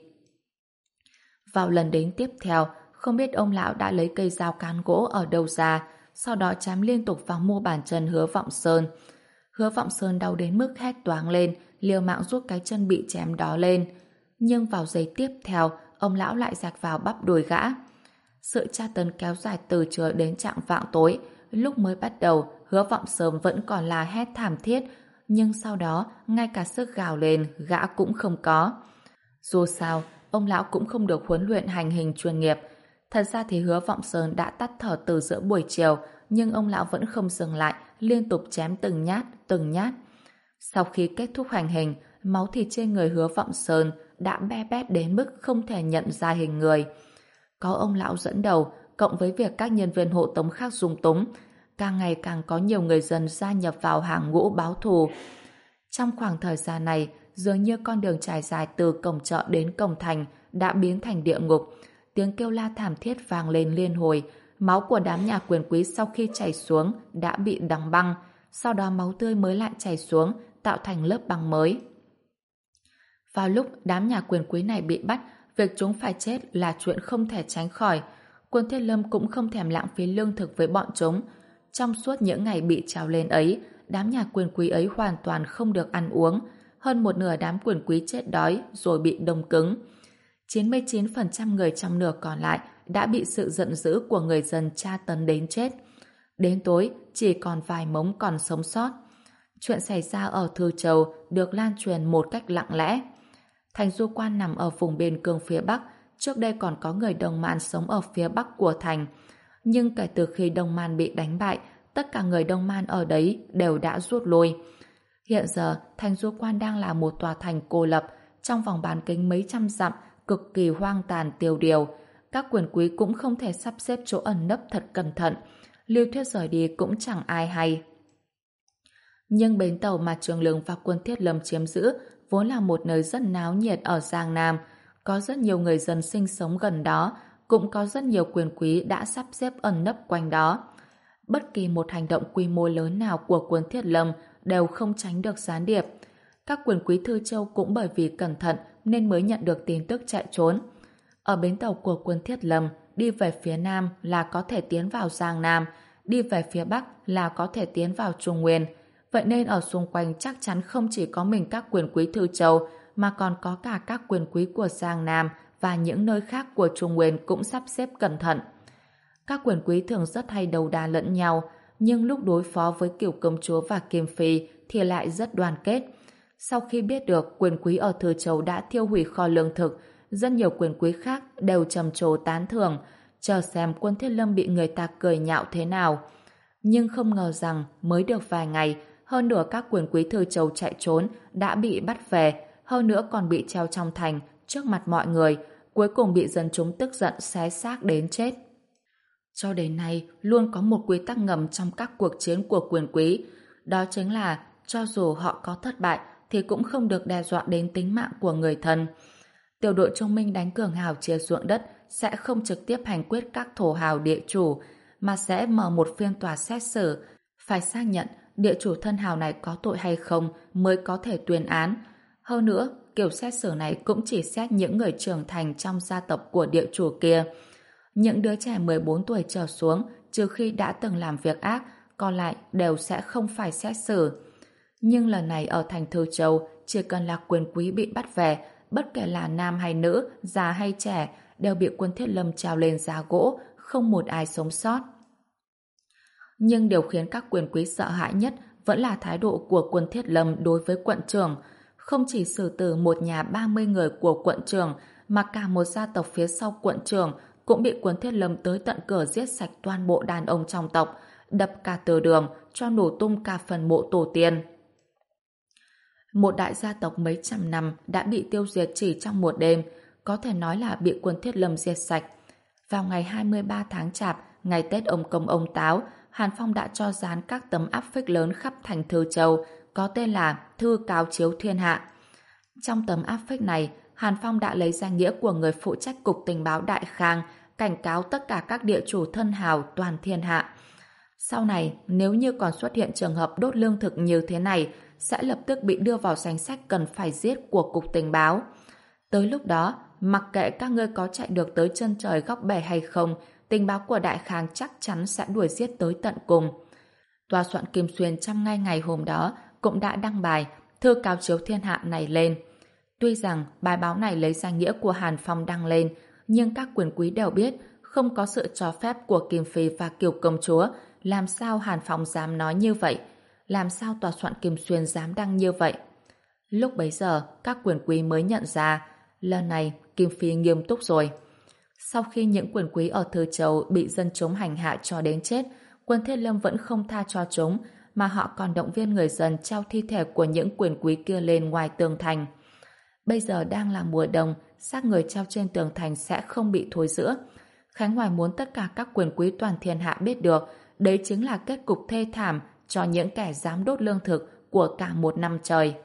Vào lần đến tiếp theo, không biết ông lão đã lấy cây dao cán gỗ ở đâu ra, sau đó chém liên tục vào mu bàn chân Hứa Vọng Sơn. Hứa Vọng Sơn đau đến mức hét toáng lên, liều mạng rút cái chân bị chém đó lên. Nhưng vào giây tiếp theo, ông lão lại giạch vào bắp đùi gã. Sự tra tấn kéo dài từ trưa đến trạng vạng tối. Lúc mới bắt đầu, Hứa Vọng Sơn vẫn còn là hét thảm thiết, nhưng sau đó, ngay cả sức gào lên, gã cũng không có. Dù sao, ông lão cũng không được huấn luyện hành hình chuyên nghiệp. Thật ra thì Hứa Vọng Sơn đã tắt thở từ giữa buổi chiều, nhưng ông lão vẫn không dừng lại, liên tục chém từng nhát, từng nhát. Sau khi kết thúc hành hình, máu thịt trên người Hứa Vọng Sơn đã be bét đến mức không thể nhận ra hình người. Có ông lão dẫn đầu, cộng với việc các nhân viên hộ tống khác dung túng, càng ngày càng có nhiều người dân gia nhập vào hàng ngũ báo thù. Trong khoảng thời gian này, dường như con đường trải dài từ cổng chợ đến cổng thành đã biến thành địa ngục. Tiếng kêu la thảm thiết vang lên liên hồi. Máu của đám nhà quyền quý sau khi chảy xuống đã bị đóng băng, sau đó máu tươi mới lại chảy xuống, tạo thành lớp băng mới. Vào lúc đám nhà quyền quý này bị bắt, việc chúng phải chết là chuyện không thể tránh khỏi. Quân Thiết Lâm cũng không thèm lãng phí lương thực với bọn chúng. Trong suốt những ngày bị trào lên ấy, đám nhà quyền quý ấy hoàn toàn không được ăn uống. Hơn một nửa đám quyền quý chết đói rồi bị đông cứng. chín mươi chín phần trăm người trong nửa còn lại đã bị sự giận dữ của người dân tra tấn đến chết. Đến tối, chỉ còn vài mống còn sống sót. Chuyện xảy ra ở Thư Châu được lan truyền một cách lặng lẽ. Thành Du Quan nằm ở vùng biên cương phía Bắc, trước đây còn có người Đông Man sống ở phía Bắc của thành. Nhưng kể từ khi Đông Man bị đánh bại, tất cả người Đông Man ở đấy đều đã rút lui. Hiện giờ, Thành Du Quan đang là một tòa thành cô lập, trong vòng bán kính mấy trăm dặm, cực kỳ hoang tàn tiêu điều. Các quyền quý cũng không thể sắp xếp chỗ ẩn nấp thật cẩn thận. Lưu Thuyết rời đi cũng chẳng ai hay. Nhưng bến tàu mà Trường Lương và quân Thiết Lâm chiếm giữ vốn là một nơi rất náo nhiệt ở Giang Nam, có rất nhiều người dân sinh sống gần đó, cũng có rất nhiều quyền quý đã sắp xếp ẩn nấp quanh đó. Bất kỳ một hành động quy mô lớn nào của quân Thiết Lâm đều không tránh được gián điệp. Các quyền quý Thư Châu cũng bởi vì cẩn thận nên mới nhận được tin tức chạy trốn. Ở bến tàu của quân Thiết Lâm, đi về phía Nam là có thể tiến vào Giang Nam, đi về phía Bắc là có thể tiến vào Trung Nguyên. Vậy nên ở xung quanh chắc chắn không chỉ có mình các quyền quý Thư Châu mà còn có cả các quyền quý của Giang Nam và những nơi khác của Trung Nguyên cũng sắp xếp cẩn thận. Các quyền quý thường rất hay đấu đá lẫn nhau, nhưng lúc đối phó với Cửu Công Chúa và Kim Phi thì lại rất đoàn kết. Sau khi biết được quyền quý ở Thư Châu đã thiêu hủy kho lương thực, rất nhiều quyền quý khác đều trầm trồ tán thưởng, chờ xem quân Thiết Lâm bị người ta cười nhạo thế nào. Nhưng không ngờ rằng mới được vài ngày, hơn nữa các quyền quý Thư Châu chạy trốn đã bị bắt về, hơn nữa còn bị treo trong thành trước mặt mọi người, cuối cùng bị dân chúng tức giận xé xác đến chết. Cho đến nay, luôn có một quy tắc ngầm trong các cuộc chiến của quyền quý, đó chính là cho dù họ có thất bại thì cũng không được đe dọa đến tính mạng của người thân. Tiểu đội Trung Minh đánh cường hào chia ruộng đất sẽ không trực tiếp hành quyết các thổ hào địa chủ, mà sẽ mở một phiên tòa xét xử, phải xác nhận địa chủ thân hào này có tội hay không mới có thể tuyên án. Hơn nữa, kiểu xét xử này cũng chỉ xét những người trưởng thành trong gia tộc của địa chủ kia. Những đứa trẻ mười bốn tuổi trở xuống, trừ khi đã từng làm việc ác, còn lại đều sẽ không phải xét xử. Nhưng lần này ở thành Thư Châu, chỉ cần là quyền quý bị bắt về, bất kể là nam hay nữ, già hay trẻ, đều bị quân Thiết Lâm treo lên giá gỗ, không một ai sống sót. Nhưng điều khiến các quyền quý sợ hãi nhất vẫn là thái độ của quân Thiết Lâm đối với quận trưởng. Không chỉ xử tử một nhà ba mươi người của quận trưởng, mà cả một gia tộc phía sau quận trưởng cũng bị quân Thiết Lâm tới tận cửa giết sạch toàn bộ đàn ông trong tộc, đập cả từ đường, cho nổ tung cả phần mộ tổ tiên. Một đại gia tộc mấy trăm năm đã bị tiêu diệt chỉ trong một đêm, có thể nói là bị quân Thiết Lâm diệt sạch. Vào ngày hai mươi ba tháng Chạp, ngày Tết ông Công ông Táo, Hàn Phong đã cho dán các tấm áp phích lớn khắp thành Thư Châu, có tên là Thư Cáo Chiếu Thiên Hạ. Trong tấm áp phích này, Hàn Phong đã lấy danh nghĩa của người phụ trách Cục Tình báo Đại Khang, cảnh cáo tất cả các địa chủ thân hào toàn thiên hạ. Sau này, nếu như còn xuất hiện trường hợp đốt lương thực như thế này, sẽ lập tức bị đưa vào danh sách cần phải giết của Cục Tình báo. Tới lúc đó, mặc kệ các ngươi có chạy được tới chân trời góc bể hay không, tình báo của Đại Khang chắc chắn sẽ đuổi giết tới tận cùng. Tòa soạn Kim Xuyên trong ngay ngày hôm đó cũng đã đăng bài Thư Cáo Chiếu Thiên Hạ này lên. Tuy rằng bài báo này lấy danh nghĩa của Hàn Phong đăng lên, nhưng các quyền quý đều biết không có sự cho phép của Kim Phi và Kiều Công Chúa, làm sao Hàn Phong dám nói như vậy? Làm sao tòa soạn Kim Xuyên dám đăng như vậy? Lúc bấy giờ, các quyền quý mới nhận ra, lần này Kim Phi nghiêm túc rồi. Sau khi những quyền quý ở Thư Châu bị dân chúng hành hạ cho đến chết, quân Thiết Lâm vẫn không tha cho chúng, mà họ còn động viên người dân treo thi thể của những quyền quý kia lên ngoài tường thành. Bây giờ đang là mùa đông, xác người treo trên tường thành sẽ không bị thối rữa. Khánh Hoài muốn tất cả các quyền quý toàn thiên hạ biết được, đấy chính là kết cục thê thảm cho những kẻ dám đốt lương thực của cả một năm trời.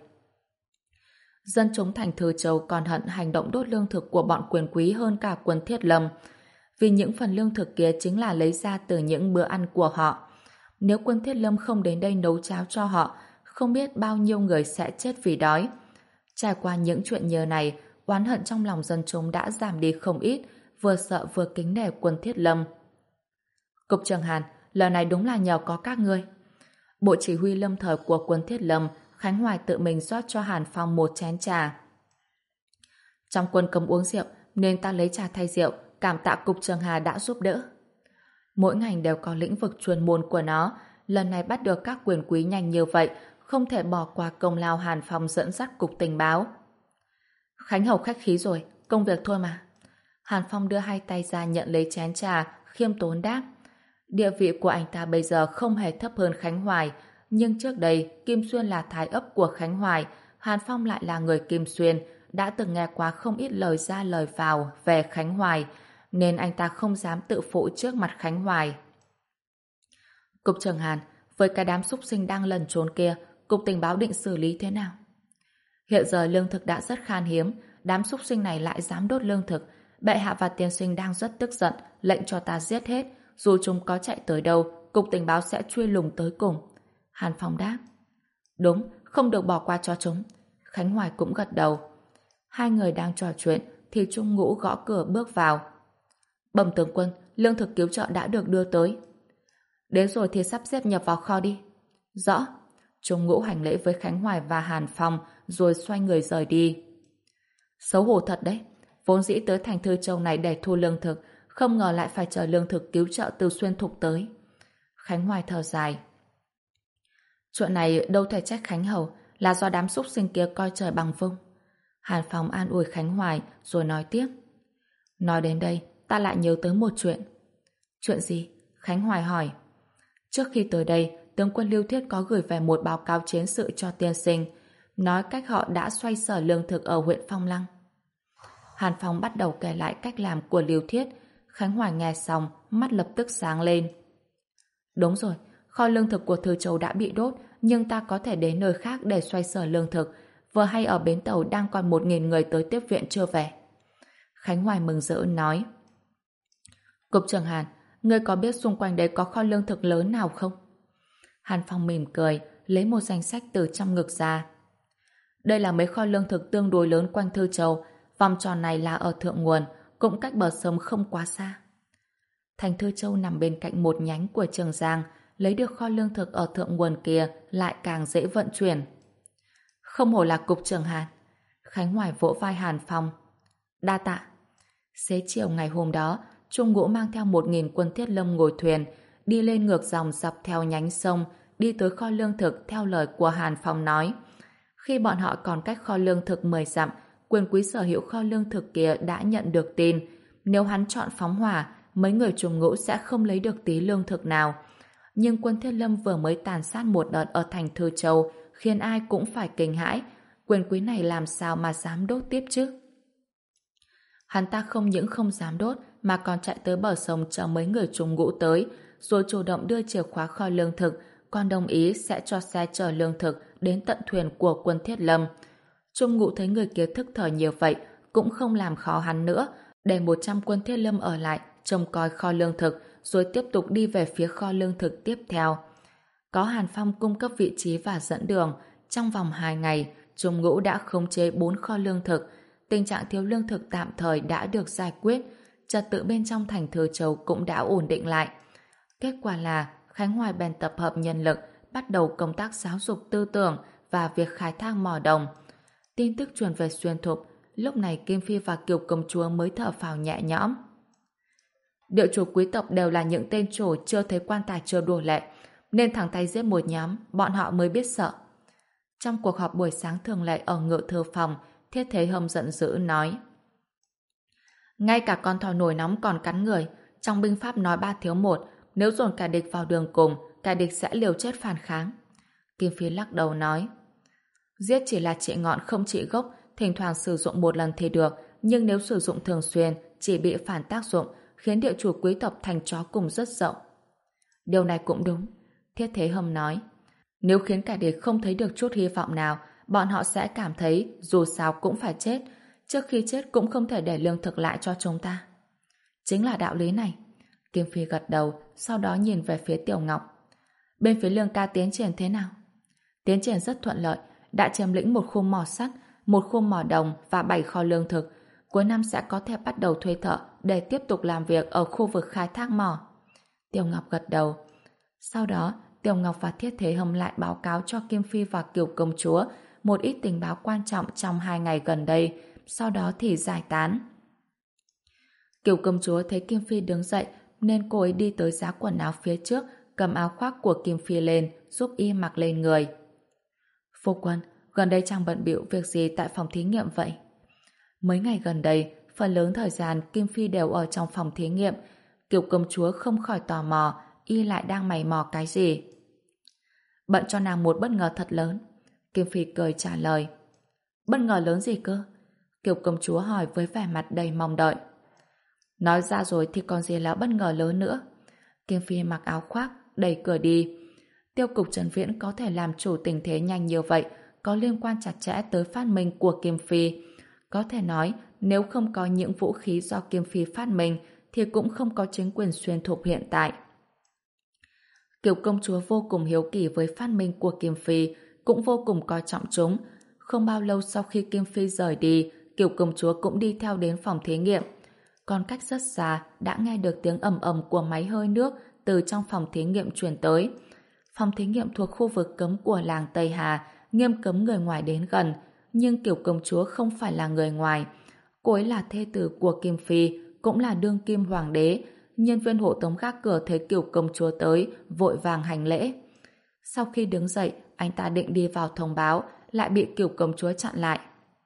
Dân chúng thành Thư Châu còn hận hành động đốt lương thực của bọn quyền quý hơn cả quân Thiết Lâm, vì những phần lương thực kia chính là lấy ra từ những bữa ăn của họ. Nếu quân Thiết Lâm không đến đây nấu cháo cho họ, không biết bao nhiêu người sẽ chết vì đói. Trải qua những chuyện nhờ này, oán hận trong lòng dân chúng đã giảm đi không ít, vừa sợ vừa kính nể quân Thiết Lâm. Cục trưởng Hàn, lần này đúng là nhờ có các ngươi. Bộ chỉ huy lâm thời của quân Thiết Lâm, Khánh Hoài tự mình rót cho Hàn Phong một chén trà. Trong quân cấm uống rượu, nên ta lấy trà thay rượu, cảm tạ Cục trưởng Hà đã giúp đỡ. Mỗi ngành đều có lĩnh vực chuyên môn của nó, lần này bắt được các quyền quý nhanh như vậy, không thể bỏ qua công lao Hàn Phong dẫn dắt Cục Tình báo. Khánh Hầu khách khí rồi, công việc thôi mà. Hàn Phong đưa hai tay ra nhận lấy chén trà, khiêm tốn đáp. Địa vị của anh ta bây giờ không hề thấp hơn Khánh Hoài, nhưng trước đây Kim Xuyên là thái ấp của Khánh Hoài, Hàn Phong lại là người Kim Xuyên, đã từng nghe qua không ít lời ra lời vào về Khánh Hoài, nên anh ta không dám tự phụ trước mặt Khánh Hoài. Cục trưởng Hàn, với cái đám súc sinh đang lẩn trốn kia, Cục Tình báo định xử lý thế nào? Hiện giờ lương thực đã rất khan hiếm, đám súc sinh này lại dám đốt lương thực. Bệ hạ và tiên sinh đang rất tức giận, lệnh cho ta giết hết. Dù chúng có chạy tới đâu, Cục Tình báo sẽ truy lùng tới cùng. Hàn Phong đáp. Đúng, không được bỏ qua cho chúng. Khánh Hoài cũng gật đầu. Hai người đang trò chuyện, thì Trung Ngũ gõ cửa bước vào. Bẩm tướng quân, lương thực cứu trợ đã được đưa tới. Đến rồi thì sắp xếp nhập vào kho đi. Rõ. Trung Ngũ hành lễ với Khánh Hoài và Hàn Phong, rồi xoay người rời đi. Xấu hổ thật đấy. Vốn dĩ tới thành Thư Châu này để thu lương thực, không ngờ lại phải chờ lương thực cứu trợ từ xuyên thục tới. Khánh Hoài thở dài. Chuyện này đâu thể trách Khánh Hầu, là do đám súc sinh kia coi trời bằng vung. Hàn Phong an ủi Khánh Hoài rồi nói tiếp. Nói đến đây, ta lại nhớ tới một chuyện. Chuyện gì? Khánh Hoài hỏi. Trước khi tới đây, tướng quân Lưu Thiết có gửi về một báo cáo chiến sự cho tiên sinh, nói cách họ đã xoay sở lương thực ở huyện Phong Lăng. Hàn Phong bắt đầu kể lại cách làm của Lưu Thiết. Khánh Hoài nghe xong, mắt lập tức sáng lên. Đúng rồi, kho lương thực của Thư Châu đã bị đốt, nhưng ta có thể đến nơi khác để xoay sở lương thực. Vừa hay ở bến tàu đang còn một nghìn người tới tiếp viện chưa về. Khánh Hoài mừng rỡ nói. Cục trưởng Hàn, ngươi có biết xung quanh đấy có kho lương thực lớn nào không? Hàn Phong mỉm cười, lấy một danh sách từ trong ngực ra. Đây là mấy kho lương thực tương đối lớn quanh Thư Châu, vòng tròn này là ở thượng nguồn, cũng cách bờ sông không quá xa. Thành Thư Châu nằm bên cạnh một nhánh của Trường Giang, lấy được kho lương thực ở thượng nguồn kia lại càng dễ vận chuyển. Không hổ là cục trưởng Hàn. Khánh Hoài vỗ vai Hàn Phong. Đa tạ. Xế chiều ngày hôm đó, Trung Ngũ mang theo một nghìn quân thiết lâm ngồi thuyền, đi lên ngược dòng dọc theo nhánh sông, đi tới kho lương thực theo lời của Hàn Phong nói. Khi bọn họ còn cách kho lương thực mười dặm, quyền quý sở hữu kho lương thực kia đã nhận được tin. Nếu hắn chọn phóng hỏa, mấy người Trung Ngũ sẽ không lấy được tí lương thực nào. Nhưng quân thiết lâm vừa mới tàn sát một đợt ở thành Thư Châu, khiến ai cũng phải kinh hãi. Quyền quý này làm sao mà dám đốt tiếp chứ? Hắn ta không những không dám đốt, mà còn chạy tới bờ sông chờ mấy người Trung Ngũ tới, rồi chủ động đưa chìa khóa kho lương thực, còn đồng ý sẽ cho xe chở lương thực đến tận thuyền của quân thiết lâm. Trung Ngũ thấy người kia thức thời nhiều vậy, cũng không làm khó hắn nữa, để một trăm quân thiết lâm ở lại trông coi kho lương thực, rồi tiếp tục đi về phía kho lương thực tiếp theo. Có Hàn Phong cung cấp vị trí và dẫn đường, trong vòng hai ngày, Trung Ngũ đã khống chế bốn kho lương thực. Tình trạng thiếu lương thực tạm thời đã được giải quyết, trật tự bên trong thành Thư Châu cũng đã ổn định lại. Kết quả là Khánh Hoài bèn tập hợp nhân lực, bắt đầu công tác giáo dục tư tưởng và việc khai thác mỏ đồng. Tin tức truyền về xuyên thục, lúc này Kim Phi và Kiều Công Chúa mới thở phào nhẹ nhõm. Địa chủ quý tộc đều là những tên chủ chưa thấy quan tài chưa đùa lệ, nên thẳng tay giết một nhóm, bọn họ mới biết sợ. Trong cuộc họp buổi sáng thường lệ ở ngự thư phòng, Thiết Thế Hâm giận dữ nói: ngay cả con thỏ nổi nóng còn cắn người, trong binh pháp nói ba thiếu một, nếu dồn cả địch vào đường cùng, cả địch sẽ liều chết phản kháng. Kim Phi lắc đầu nói: giết chỉ là trị ngọn không trị gốc, thỉnh thoảng sử dụng một lần thì được, nhưng nếu sử dụng thường xuyên chỉ bị phản tác dụng, khiến địa chủ quý tộc thành chó cùng rất rộng. Điều này cũng đúng, Thiết Thế Hâm nói. Nếu khiến cả địch không thấy được chút hy vọng nào, bọn họ sẽ cảm thấy dù sao cũng phải chết, trước khi chết cũng không thể để lương thực lại cho chúng ta. Chính là đạo lý này. Kim Phi gật đầu, sau đó nhìn về phía Tiểu Ngọc. Bên phía Lương ca tiến triển thế nào? Tiến triển rất thuận lợi, đã chiếm lĩnh một khu mỏ sắt, một khu mỏ đồng và bảy kho lương thực. Cuối năm sẽ có thể bắt đầu thuê thợ để tiếp tục làm việc ở khu vực khai thác mỏ. Tiểu Ngọc gật đầu. Sau đó, Tiểu Ngọc và Thiết Thế Hâm lại báo cáo cho Kim Phi và Kiều Công Chúa một ít tình báo quan trọng trong hai ngày gần đây, sau đó thì giải tán. Kiều Công Chúa thấy Kim Phi đứng dậy nên cô ấy đi tới giá quần áo phía trước, cầm áo khoác của Kim Phi lên, giúp y mặc lên người. Phu quân, gần đây chàng bận bịu việc gì tại phòng thí nghiệm vậy? Mấy ngày gần đây, phần lớn thời gian Kim Phi đều ở trong phòng thí nghiệm. Kiều Công Chúa không khỏi tò mò, y lại đang mày mò cái gì? Bận cho nàng một bất ngờ thật lớn. Kim Phi cười trả lời. Bất ngờ lớn gì cơ? Kiều Công Chúa hỏi với vẻ mặt đầy mong đợi. Nói ra rồi thì còn gì là bất ngờ lớn nữa. Kim Phi mặc áo khoác, đẩy cửa đi. Tiêu cục Trần Viễn có thể làm chủ tình thế nhanh như vậy có liên quan chặt chẽ tới phát minh của Kim Phi. Có thể nói, nếu không có những vũ khí do Kim Phi phát minh thì cũng không có chính quyền xuyên thục hiện tại. Kiều công chúa vô cùng hiếu kỳ với phát minh của Kim Phi, cũng vô cùng coi trọng chúng. Không bao lâu sau khi Kim Phi rời đi, Kiều công chúa cũng đi theo đến phòng thí nghiệm. Còn cách rất xa đã nghe được tiếng ầm ầm của máy hơi nước từ trong phòng thí nghiệm truyền tới. Phòng thí nghiệm thuộc khu vực cấm của làng Tây Hà, nghiêm cấm người ngoài đến gần, nhưng Kiều công chúa không phải là người ngoài. Cô ấy là thê tử của Kim Phi, cũng là đương kim hoàng đế. Nhân viên hộ tống gác cửa thấy Kiều công chúa tới, vội vàng hành lễ. Sau khi đứng dậy, anh ta định đi vào thông báo, lại bị Kiều công chúa chặn lại.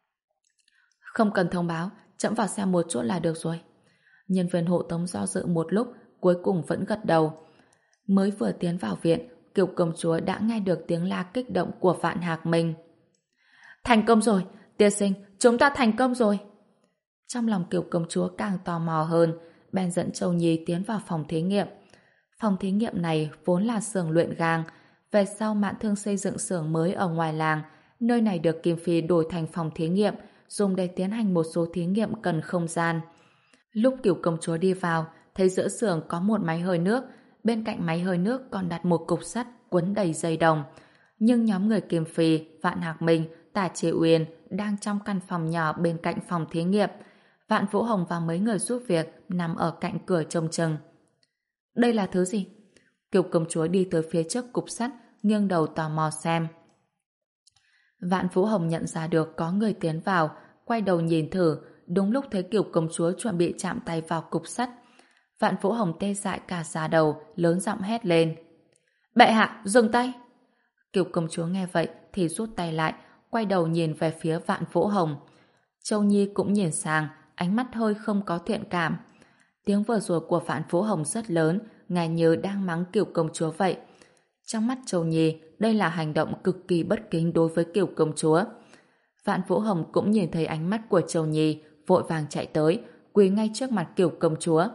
Không cần thông báo, chậm vào xem một chút là được rồi. Nhân viên hộ tống do dự một lúc, cuối cùng vẫn gật đầu. Mới vừa tiến vào viện, Kiều công chúa đã nghe được tiếng la kích động của Vạn Hạc Minh. Thành công rồi, tiên sinh, chúng ta thành công rồi. Trong lòng Kiều công chúa càng tò mò hơn, bèn dẫn Châu Nhi tiến vào phòng thí nghiệm. Phòng thí nghiệm này vốn là xưởng luyện gang, về sau Mạn Thương xây dựng xưởng mới ở ngoài làng, nơi này được Kim Phi đổi thành phòng thí nghiệm, dùng để tiến hành một số thí nghiệm cần không gian. Lúc Kiều công chúa đi vào, thấy giữa xưởng có một máy hơi nước, bên cạnh máy hơi nước còn đặt một cục sắt quấn đầy dây đồng. Nhưng nhóm người Kim Phi, Vạn Hạc Minh, Tả Chế Uyên đang trong căn phòng nhỏ bên cạnh phòng thí nghiệm. Vạn Vũ Hồng và mấy người giúp việc nằm ở cạnh cửa trông chừng. Đây là thứ gì? Kiều công chúa đi tới phía trước cục sắt, nghiêng đầu tò mò xem. Vạn Vũ Hồng nhận ra được có người tiến vào, quay đầu nhìn thử, đúng lúc thấy Kiều công chúa chuẩn bị chạm tay vào cục sắt. Vạn Vũ Hồng tê dại cả da đầu, lớn giọng hét lên. Bệ hạ, dừng tay! Kiều công chúa nghe vậy thì rút tay lại, quay đầu nhìn về phía Vạn Vũ Hồng. Châu Nhi cũng nhìn sang, ánh mắt hơi không có thiện cảm. Tiếng vừa rồi của Vạn Vũ Hồng rất lớn, nghe như đang mắng Kiều công chúa vậy. Trong mắt Châu Nhi, đây là hành động cực kỳ bất kính đối với Kiều công chúa. Vạn Vũ Hồng cũng nhìn thấy ánh mắt của Châu Nhi, vội vàng chạy tới, quỳ ngay trước mặt Kiều công chúa.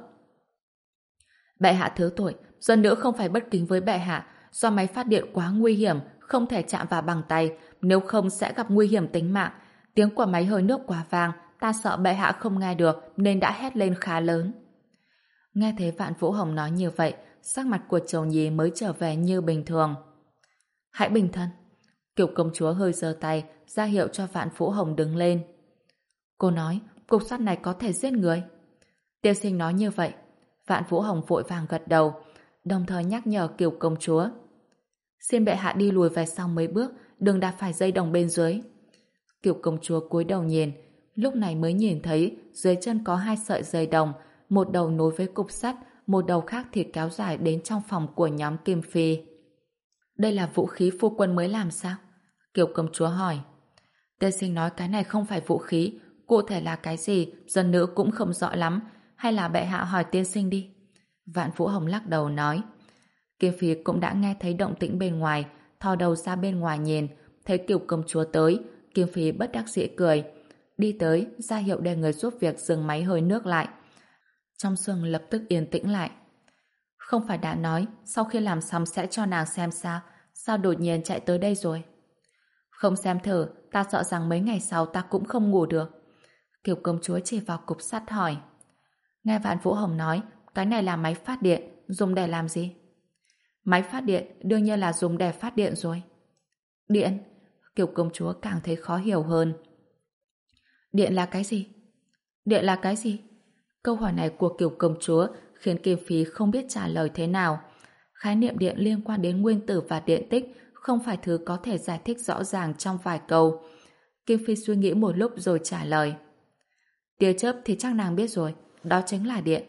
Bệ hạ thứ tội, dân nữ không phải bất kính với bệ hạ, do máy phát điện quá nguy hiểm, không thể chạm vào bằng tay, nếu không sẽ gặp nguy hiểm tính mạng. Tiếng của máy hơi nước quá vang, ta sợ bệ hạ không nghe được nên đã hét lên khá lớn. Nghe thấy Vạn Vũ Hồng nói như vậy, sắc mặt của Châu Nhi mới trở về như bình thường. Hãy bình thân. Kiều công chúa hơi giơ tay, ra hiệu cho Vạn Vũ Hồng đứng lên. Cô nói, cục sắt này có thể giết người. Tiên sinh nói như vậy. Vạn Vũ Hồng vội vàng gật đầu, đồng thời nhắc nhở Kiều công chúa. Xin bệ hạ đi lùi về sau mấy bước, đừng đạp phải dây đồng bên dưới. Kiều công chúa cúi đầu nhìn, lúc này mới nhìn thấy dưới chân có hai sợi dây đồng, một đầu nối với cục sắt, một đầu khác thì kéo dài đến trong phòng của nhóm Kim Phi. Đây là vũ khí phu quân mới làm sao? Kiều công chúa hỏi. Tiên sinh nói cái này không phải vũ khí, cụ thể là cái gì, dân nữ cũng không rõ lắm, hay là bệ hạ hỏi tiên sinh đi. Vạn Vũ Hồng lắc đầu nói. Kim Phi cũng đã nghe thấy động tĩnh bên ngoài, thò đầu ra bên ngoài nhìn, thấy Kiều công chúa tới, Kim Phi bất đắc dĩ cười. Đi tới, ra hiệu để người giúp việc dừng máy hơi nước lại. Trong xưởng lập tức yên tĩnh lại. Không phải đã nói, sau khi làm xong sẽ cho nàng xem sao, sao đột nhiên chạy tới đây rồi? Không xem thử, ta sợ rằng mấy ngày sau ta cũng không ngủ được. Kiều công chúa chỉ vào cục sắt hỏi. Nghe Vạn Vũ Hồng nói, cái này là máy phát điện, dùng để làm gì? Máy phát điện đương nhiên là dùng để phát điện rồi. Điện? Kiều công chúa càng thấy khó hiểu hơn. Điện là cái gì? Điện là cái gì? Câu hỏi này của Kiều công chúa khiến Kim Phi không biết trả lời thế nào. Khái niệm điện liên quan đến nguyên tử và điện tích không phải thứ có thể giải thích rõ ràng trong vài câu. Kim Phi suy nghĩ một lúc rồi trả lời. Tia chớp thì chắc nàng biết rồi, đó chính là điện.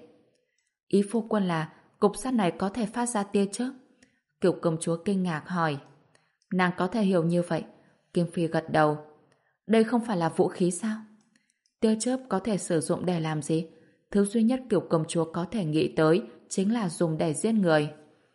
Ý phu quân là cục sắt này có thể phát ra tia chớp. Kiều công chúa kinh ngạc hỏi. Nàng có thể hiểu như vậy. Kim Phi gật đầu. Đây không phải là vũ khí sao? Tia chớp có thể sử dụng để làm gì? Thứ duy nhất Kiều công chúa có thể nghĩ tới chính là dùng để giết người.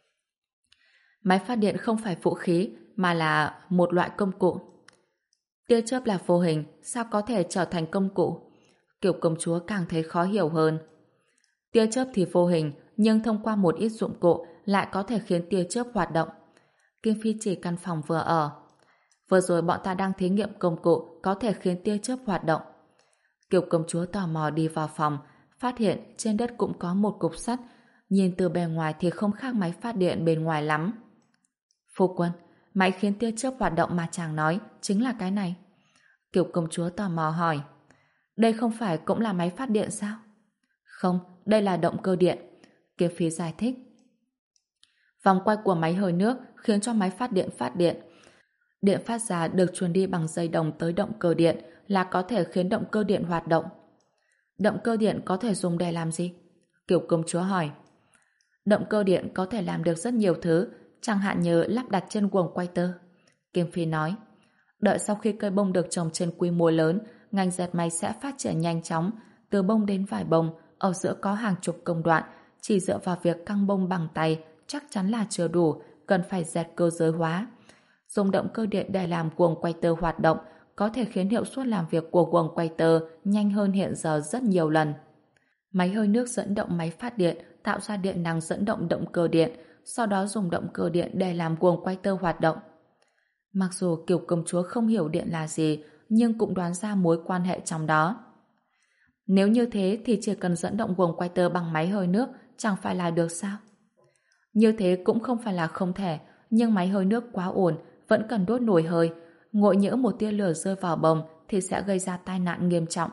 Máy phát điện không phải vũ khí mà là một loại công cụ. Tia chớp là vô hình, sao có thể trở thành công cụ? Kiều công chúa càng thấy khó hiểu hơn. Tia chớp thì vô hình, nhưng thông qua một ít dụng cụ lại có thể khiến tia chớp hoạt động. Kim Phi chỉ căn phòng vừa ở. Vừa rồi bọn ta đang thí nghiệm công cụ có thể khiến tia chớp hoạt động. Kiều công chúa tò mò đi vào phòng, phát hiện trên đất cũng có một cục sắt, nhìn từ bề ngoài thì không khác máy phát điện bên ngoài lắm. Phu quân, máy khiến tia chớp hoạt động mà chàng nói chính là cái này. Kiều công chúa tò mò hỏi. Đây không phải cũng là máy phát điện sao? Không, đây là động cơ điện. Kiếm Phi giải thích. Vòng quay của máy hơi nước khiến cho máy phát điện phát điện. Điện phát ra được truyền đi bằng dây đồng tới động cơ điện là có thể khiến động cơ điện hoạt động. Động cơ điện có thể dùng để làm gì? Kiều công chúa hỏi. Động cơ điện có thể làm được rất nhiều thứ, chẳng hạn như lắp đặt trên guồng quay tơ. Kim Phi nói. Đợi sau khi cây bông được trồng trên quy mô lớn, ngành dệt may sẽ phát triển nhanh chóng, từ bông đến vải bông, ở giữa có hàng chục công đoạn, chỉ dựa vào việc căng bông bằng tay chắc chắn là chưa đủ, cần phải dệt cơ giới hóa. Dùng động cơ điện để làm guồng quay tơ hoạt động có thể khiến hiệu suất làm việc của guồng quay tơ nhanh hơn hiện giờ rất nhiều lần. Máy hơi nước dẫn động máy phát điện, tạo ra điện năng dẫn động động cơ điện, sau đó dùng động cơ điện để làm guồng quay tơ hoạt động. Mặc dù Kiều công chúa không hiểu điện là gì, nhưng cũng đoán ra mối quan hệ trong đó. Nếu như thế thì chỉ cần dẫn động guồng quay tơ bằng máy hơi nước chẳng phải là được sao? Như thế cũng không phải là không thể, nhưng máy hơi nước quá ổn, vẫn cần đốt nồi hơi. Ngộ nhỡ một tia lửa rơi vào bông thì sẽ gây ra tai nạn nghiêm trọng.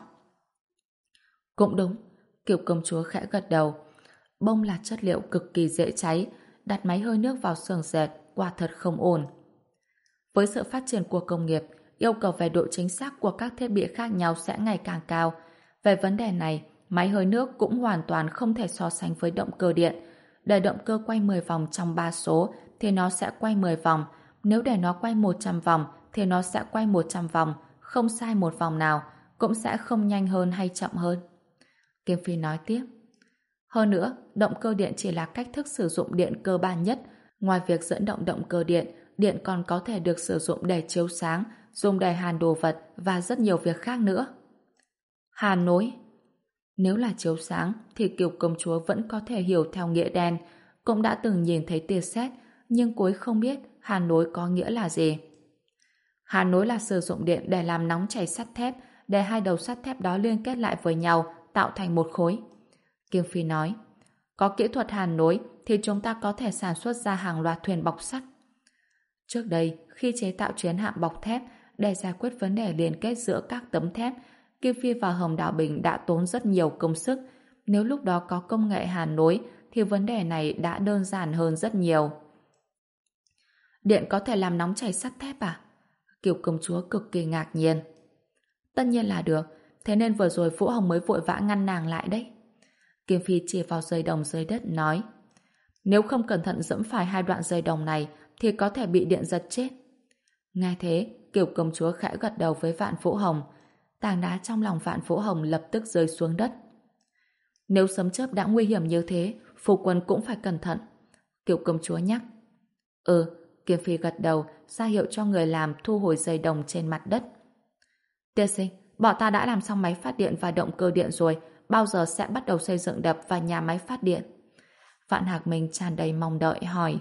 Cũng đúng, Kiều công chúa khẽ gật đầu. Bông là chất liệu cực kỳ dễ cháy, đặt máy hơi nước vào xưởng dệt quả thật không ổn. Với sự phát triển của công nghiệp, yêu cầu về độ chính xác của các thiết bị khác nhau sẽ ngày càng cao. Về vấn đề này, máy hơi nước cũng hoàn toàn không thể so sánh với động cơ điện. Để động cơ quay mười vòng trong ba số thì nó sẽ quay mười vòng. Nếu để nó quay một trăm vòng thì nó sẽ quay một trăm vòng, không sai một vòng nào, cũng sẽ không nhanh hơn hay chậm hơn. Kim Phi nói tiếp. Hơn nữa, động cơ điện chỉ là cách thức sử dụng điện cơ bản nhất. Ngoài việc dẫn động động cơ điện, điện còn có thể được sử dụng để chiếu sáng, dùng để hàn đồ vật và rất nhiều việc khác nữa. Hàn nối. Nếu là chiếu sáng thì Kiều công chúa vẫn có thể hiểu theo nghĩa đen, cũng đã từng nhìn thấy tia sét, nhưng cô ấy không biết hàn nối có nghĩa là gì. Hàn nối là sử dụng điện để làm nóng chảy sắt thép, để hai đầu sắt thép đó liên kết lại với nhau, tạo thành một khối. Kim Phi nói, có kỹ thuật hàn nối thì chúng ta có thể sản xuất ra hàng loạt thuyền bọc sắt. Trước đây, khi chế tạo chiến hạm bọc thép, để giải quyết vấn đề liên kết giữa các tấm thép, Kim Phi và Hồng Đạo Bình đã tốn rất nhiều công sức. Nếu lúc đó có công nghệ hàn nối, thì vấn đề này đã đơn giản hơn rất nhiều. Điện có thể làm nóng chảy sắt thép à? Kiều công chúa cực kỳ ngạc nhiên. Tất nhiên là được, thế nên vừa rồi Vũ Hồng mới vội vã ngăn nàng lại đấy. Kim Phi chỉ vào dây đồng dưới đất nói, nếu không cẩn thận dẫm phải hai đoạn dây đồng này thì có thể bị điện giật chết. Nghe thế, Kiều công chúa khẽ gật đầu với Vạn Vũ Hồng. Tảng đá trong lòng Vạn Vũ Hồng lập tức rơi xuống đất. Nếu sấm chớp đã nguy hiểm như thế, phu quân cũng phải cẩn thận. Kiều công chúa nhắc. Ừ, Kim Phi gật đầu, ra hiệu cho người làm thu hồi dây đồng trên mặt đất. Tiên sinh, bọn ta đã làm xong máy phát điện và động cơ điện rồi, bao giờ sẽ bắt đầu xây dựng đập và nhà máy phát điện? Vạn Hạc Minh tràn đầy mong đợi hỏi.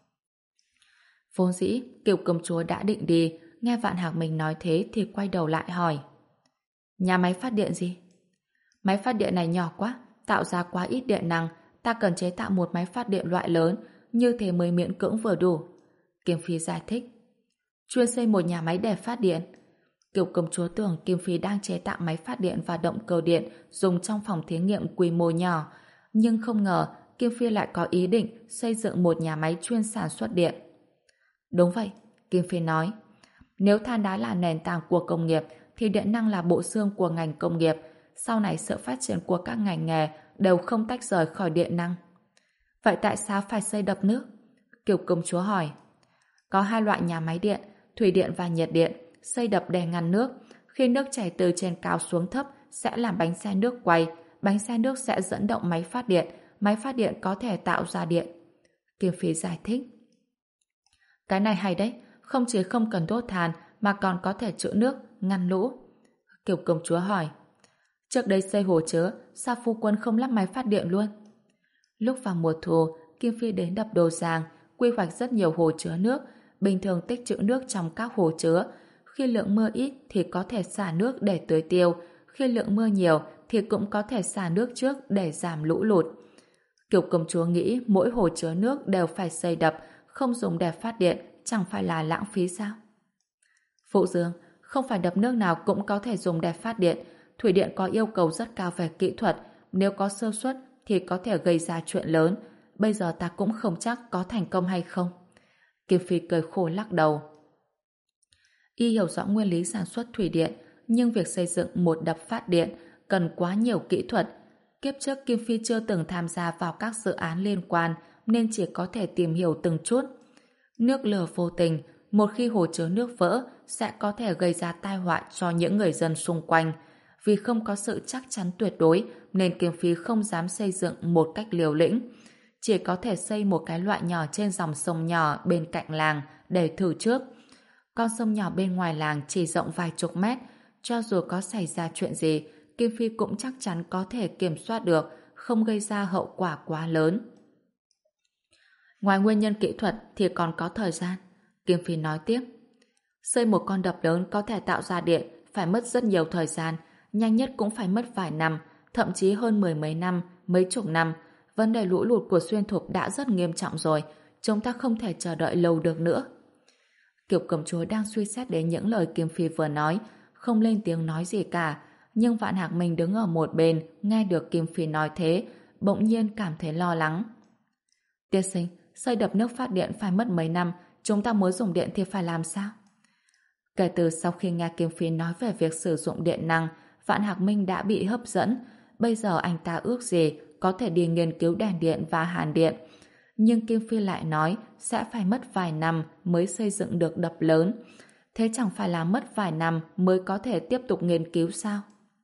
Vốn dĩ, Kiều công chúa đã định đi, nghe Vạn Hạc Minh nói thế thì quay đầu lại hỏi. Nhà máy phát điện gì? Máy phát điện này nhỏ quá, tạo ra quá ít điện năng, ta cần chế tạo một máy phát điện loại lớn, như thế mới miễn cưỡng vừa đủ. Kim Phi giải thích. Chuyên xây một nhà máy để phát điện. Kiều công chúa tưởng Kim Phi đang chế tạo máy phát điện và động cơ điện dùng trong phòng thí nghiệm quy mô nhỏ, nhưng không ngờ Kim Phi lại có ý định xây dựng một nhà máy chuyên sản xuất điện. Đúng vậy, Kim Phi nói. Nếu than đá là nền tảng của công nghiệp thì điện năng là bộ xương của ngành công nghiệp. Sau này sự phát triển của các ngành nghề đều không tách rời khỏi điện năng. Vậy tại sao phải xây đập nước? Kiều công chúa hỏi. Có hai loại nhà máy điện, thủy điện và nhiệt điện. Xây đập để ngăn nước. Khi nước chảy từ trên cao xuống thấp sẽ làm bánh xe nước quay. Bánh xe nước sẽ dẫn động máy phát điện. Máy phát điện có thể tạo ra điện. Kim Phi giải thích. Cái này hay đấy, không chỉ không cần đốt than mà còn có thể trữ nước, ngăn lũ. Kiều công chúa hỏi. Trước đây xây hồ chứa, sao phu quân không lắp máy phát điện luôn? Lúc vào mùa thu, Kim Phi đến đập Đồ Giang, quy hoạch rất nhiều hồ chứa nước, bình thường tích trữ nước trong các hồ chứa. Khi lượng mưa ít thì có thể xả nước để tưới tiêu, khi lượng mưa nhiều thì cũng có thể xả nước trước để giảm lũ lụt. Kiều công chúa nghĩ mỗi hồ chứa nước đều phải xây đập, không dùng để phát điện, chẳng phải là lãng phí sao? Phụ Dương, không phải đập nước nào cũng có thể dùng để phát điện. Thủy điện có yêu cầu rất cao về kỹ thuật, nếu có sơ suất thì có thể gây ra chuyện lớn. Bây giờ ta cũng không chắc có thành công hay không. Kim Phi cười khổ lắc đầu. Y hiểu rõ nguyên lý sản xuất thủy điện, nhưng việc xây dựng một đập phát điện cần quá nhiều kỹ thuật. Kiếp trước Kim Phi chưa từng tham gia vào các dự án liên quan nên chỉ có thể tìm hiểu từng chút. Nước lở vô tình, một khi hồ chứa nước vỡ sẽ có thể gây ra tai họa cho những người dân xung quanh. Vì không có sự chắc chắn tuyệt đối nên Kim Phi không dám xây dựng một cách liều lĩnh. Chỉ có thể xây một cái loại nhỏ trên dòng sông nhỏ bên cạnh làng để thử trước. Con sông nhỏ bên ngoài làng chỉ rộng vài chục mét, cho dù có xảy ra chuyện gì, Kim Phi cũng chắc chắn có thể kiểm soát được, không gây ra hậu quả quá lớn. Ngoài nguyên nhân kỹ thuật thì còn có thời gian. Kim Phi nói tiếp. Xây một con đập lớn có thể tạo ra điện phải mất rất nhiều thời gian, nhanh nhất cũng phải mất vài năm, thậm chí hơn mười mấy năm, mấy chục năm. Vấn đề lũ lụt của Xuyên Thục đã rất nghiêm trọng rồi, chúng ta không thể chờ đợi lâu được nữa. Kiều công chúa đang suy xét đến những lời Kim Phi vừa nói, không lên tiếng nói gì cả, nhưng Vạn Hạc Minh đứng ở một bên, nghe được Kim Phi nói thế, bỗng nhiên cảm thấy lo lắng. Tiên sinh, xây đập nước phát điện phải mất mấy năm, chúng ta mới dùng điện thì phải làm sao? Kể từ sau khi nghe Kim Phi nói về việc sử dụng điện năng, Vạn Hạc Minh đã bị hấp dẫn. Bây giờ anh ta ước gì có thể đi nghiên cứu đèn điện và hàn điện. Nhưng Kim Phi lại nói sẽ phải mất vài năm mới xây dựng được đập lớn. Thế chẳng phải là mất vài năm mới có thể tiếp tục nghiên cứu sao?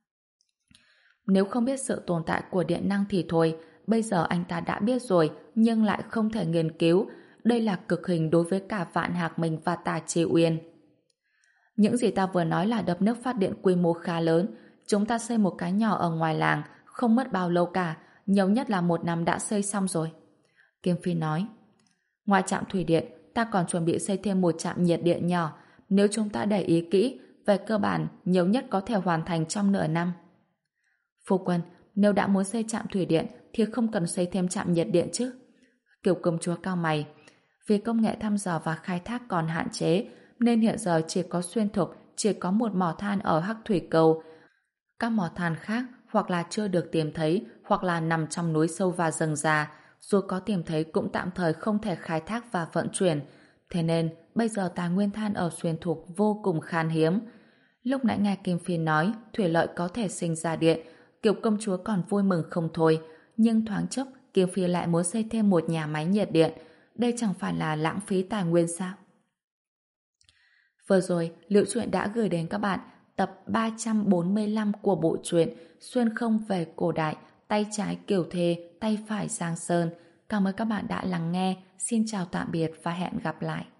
Nếu không biết sự tồn tại của điện năng thì thôi, bây giờ anh ta đã biết rồi nhưng lại không thể nghiên cứu. Đây là cực hình đối với cả Vạn Hạc Minh và Tả Chi Uyên. Những gì ta vừa nói là đập nước phát điện quy mô khá lớn. Chúng ta xây một cái nhỏ ở ngoài làng, không mất bao lâu cả, nhiều nhất là một năm đã xây xong rồi. Kim Phi nói. Ngoài trạm thủy điện, ta còn chuẩn bị xây thêm một trạm nhiệt điện nhỏ. Nếu chúng ta để ý kỹ, về cơ bản, nhiều nhất có thể hoàn thành trong nửa năm. Phu quân, nếu đã muốn xây trạm thủy điện thì không cần xây thêm trạm nhiệt điện chứ? Kiều công chúa cau mày. Vì công nghệ thăm dò và khai thác còn hạn chế, nên hiện giờ chỉ có Xuyên Thục, chỉ có một mỏ than ở Hắc Thủy Cầu. Các mỏ than khác hoặc là chưa được tìm thấy, hoặc là nằm trong núi sâu và rừng già, dù có tìm thấy cũng tạm thời không thể khai thác và vận chuyển. Thế nên, bây giờ tài nguyên than ở Xuyên Thục vô cùng khan hiếm. Lúc nãy nghe Kim Phi nói thủy lợi có thể sinh ra điện, Kiều công chúa còn vui mừng không thôi, nhưng thoáng chốc Kim Phi lại muốn xây thêm một nhà máy nhiệt điện. Đây chẳng phải là lãng phí tài nguyên sao? Vừa rồi, Liễu Chuyện đã gửi đến các bạn tập ba trăm bốn mươi lăm của bộ truyện Xuyên Không Về Cổ Đại, tay trái Kiều Thê, tay phải Giang Sơn. Cảm ơn các bạn đã lắng nghe. Xin chào tạm biệt và hẹn gặp lại.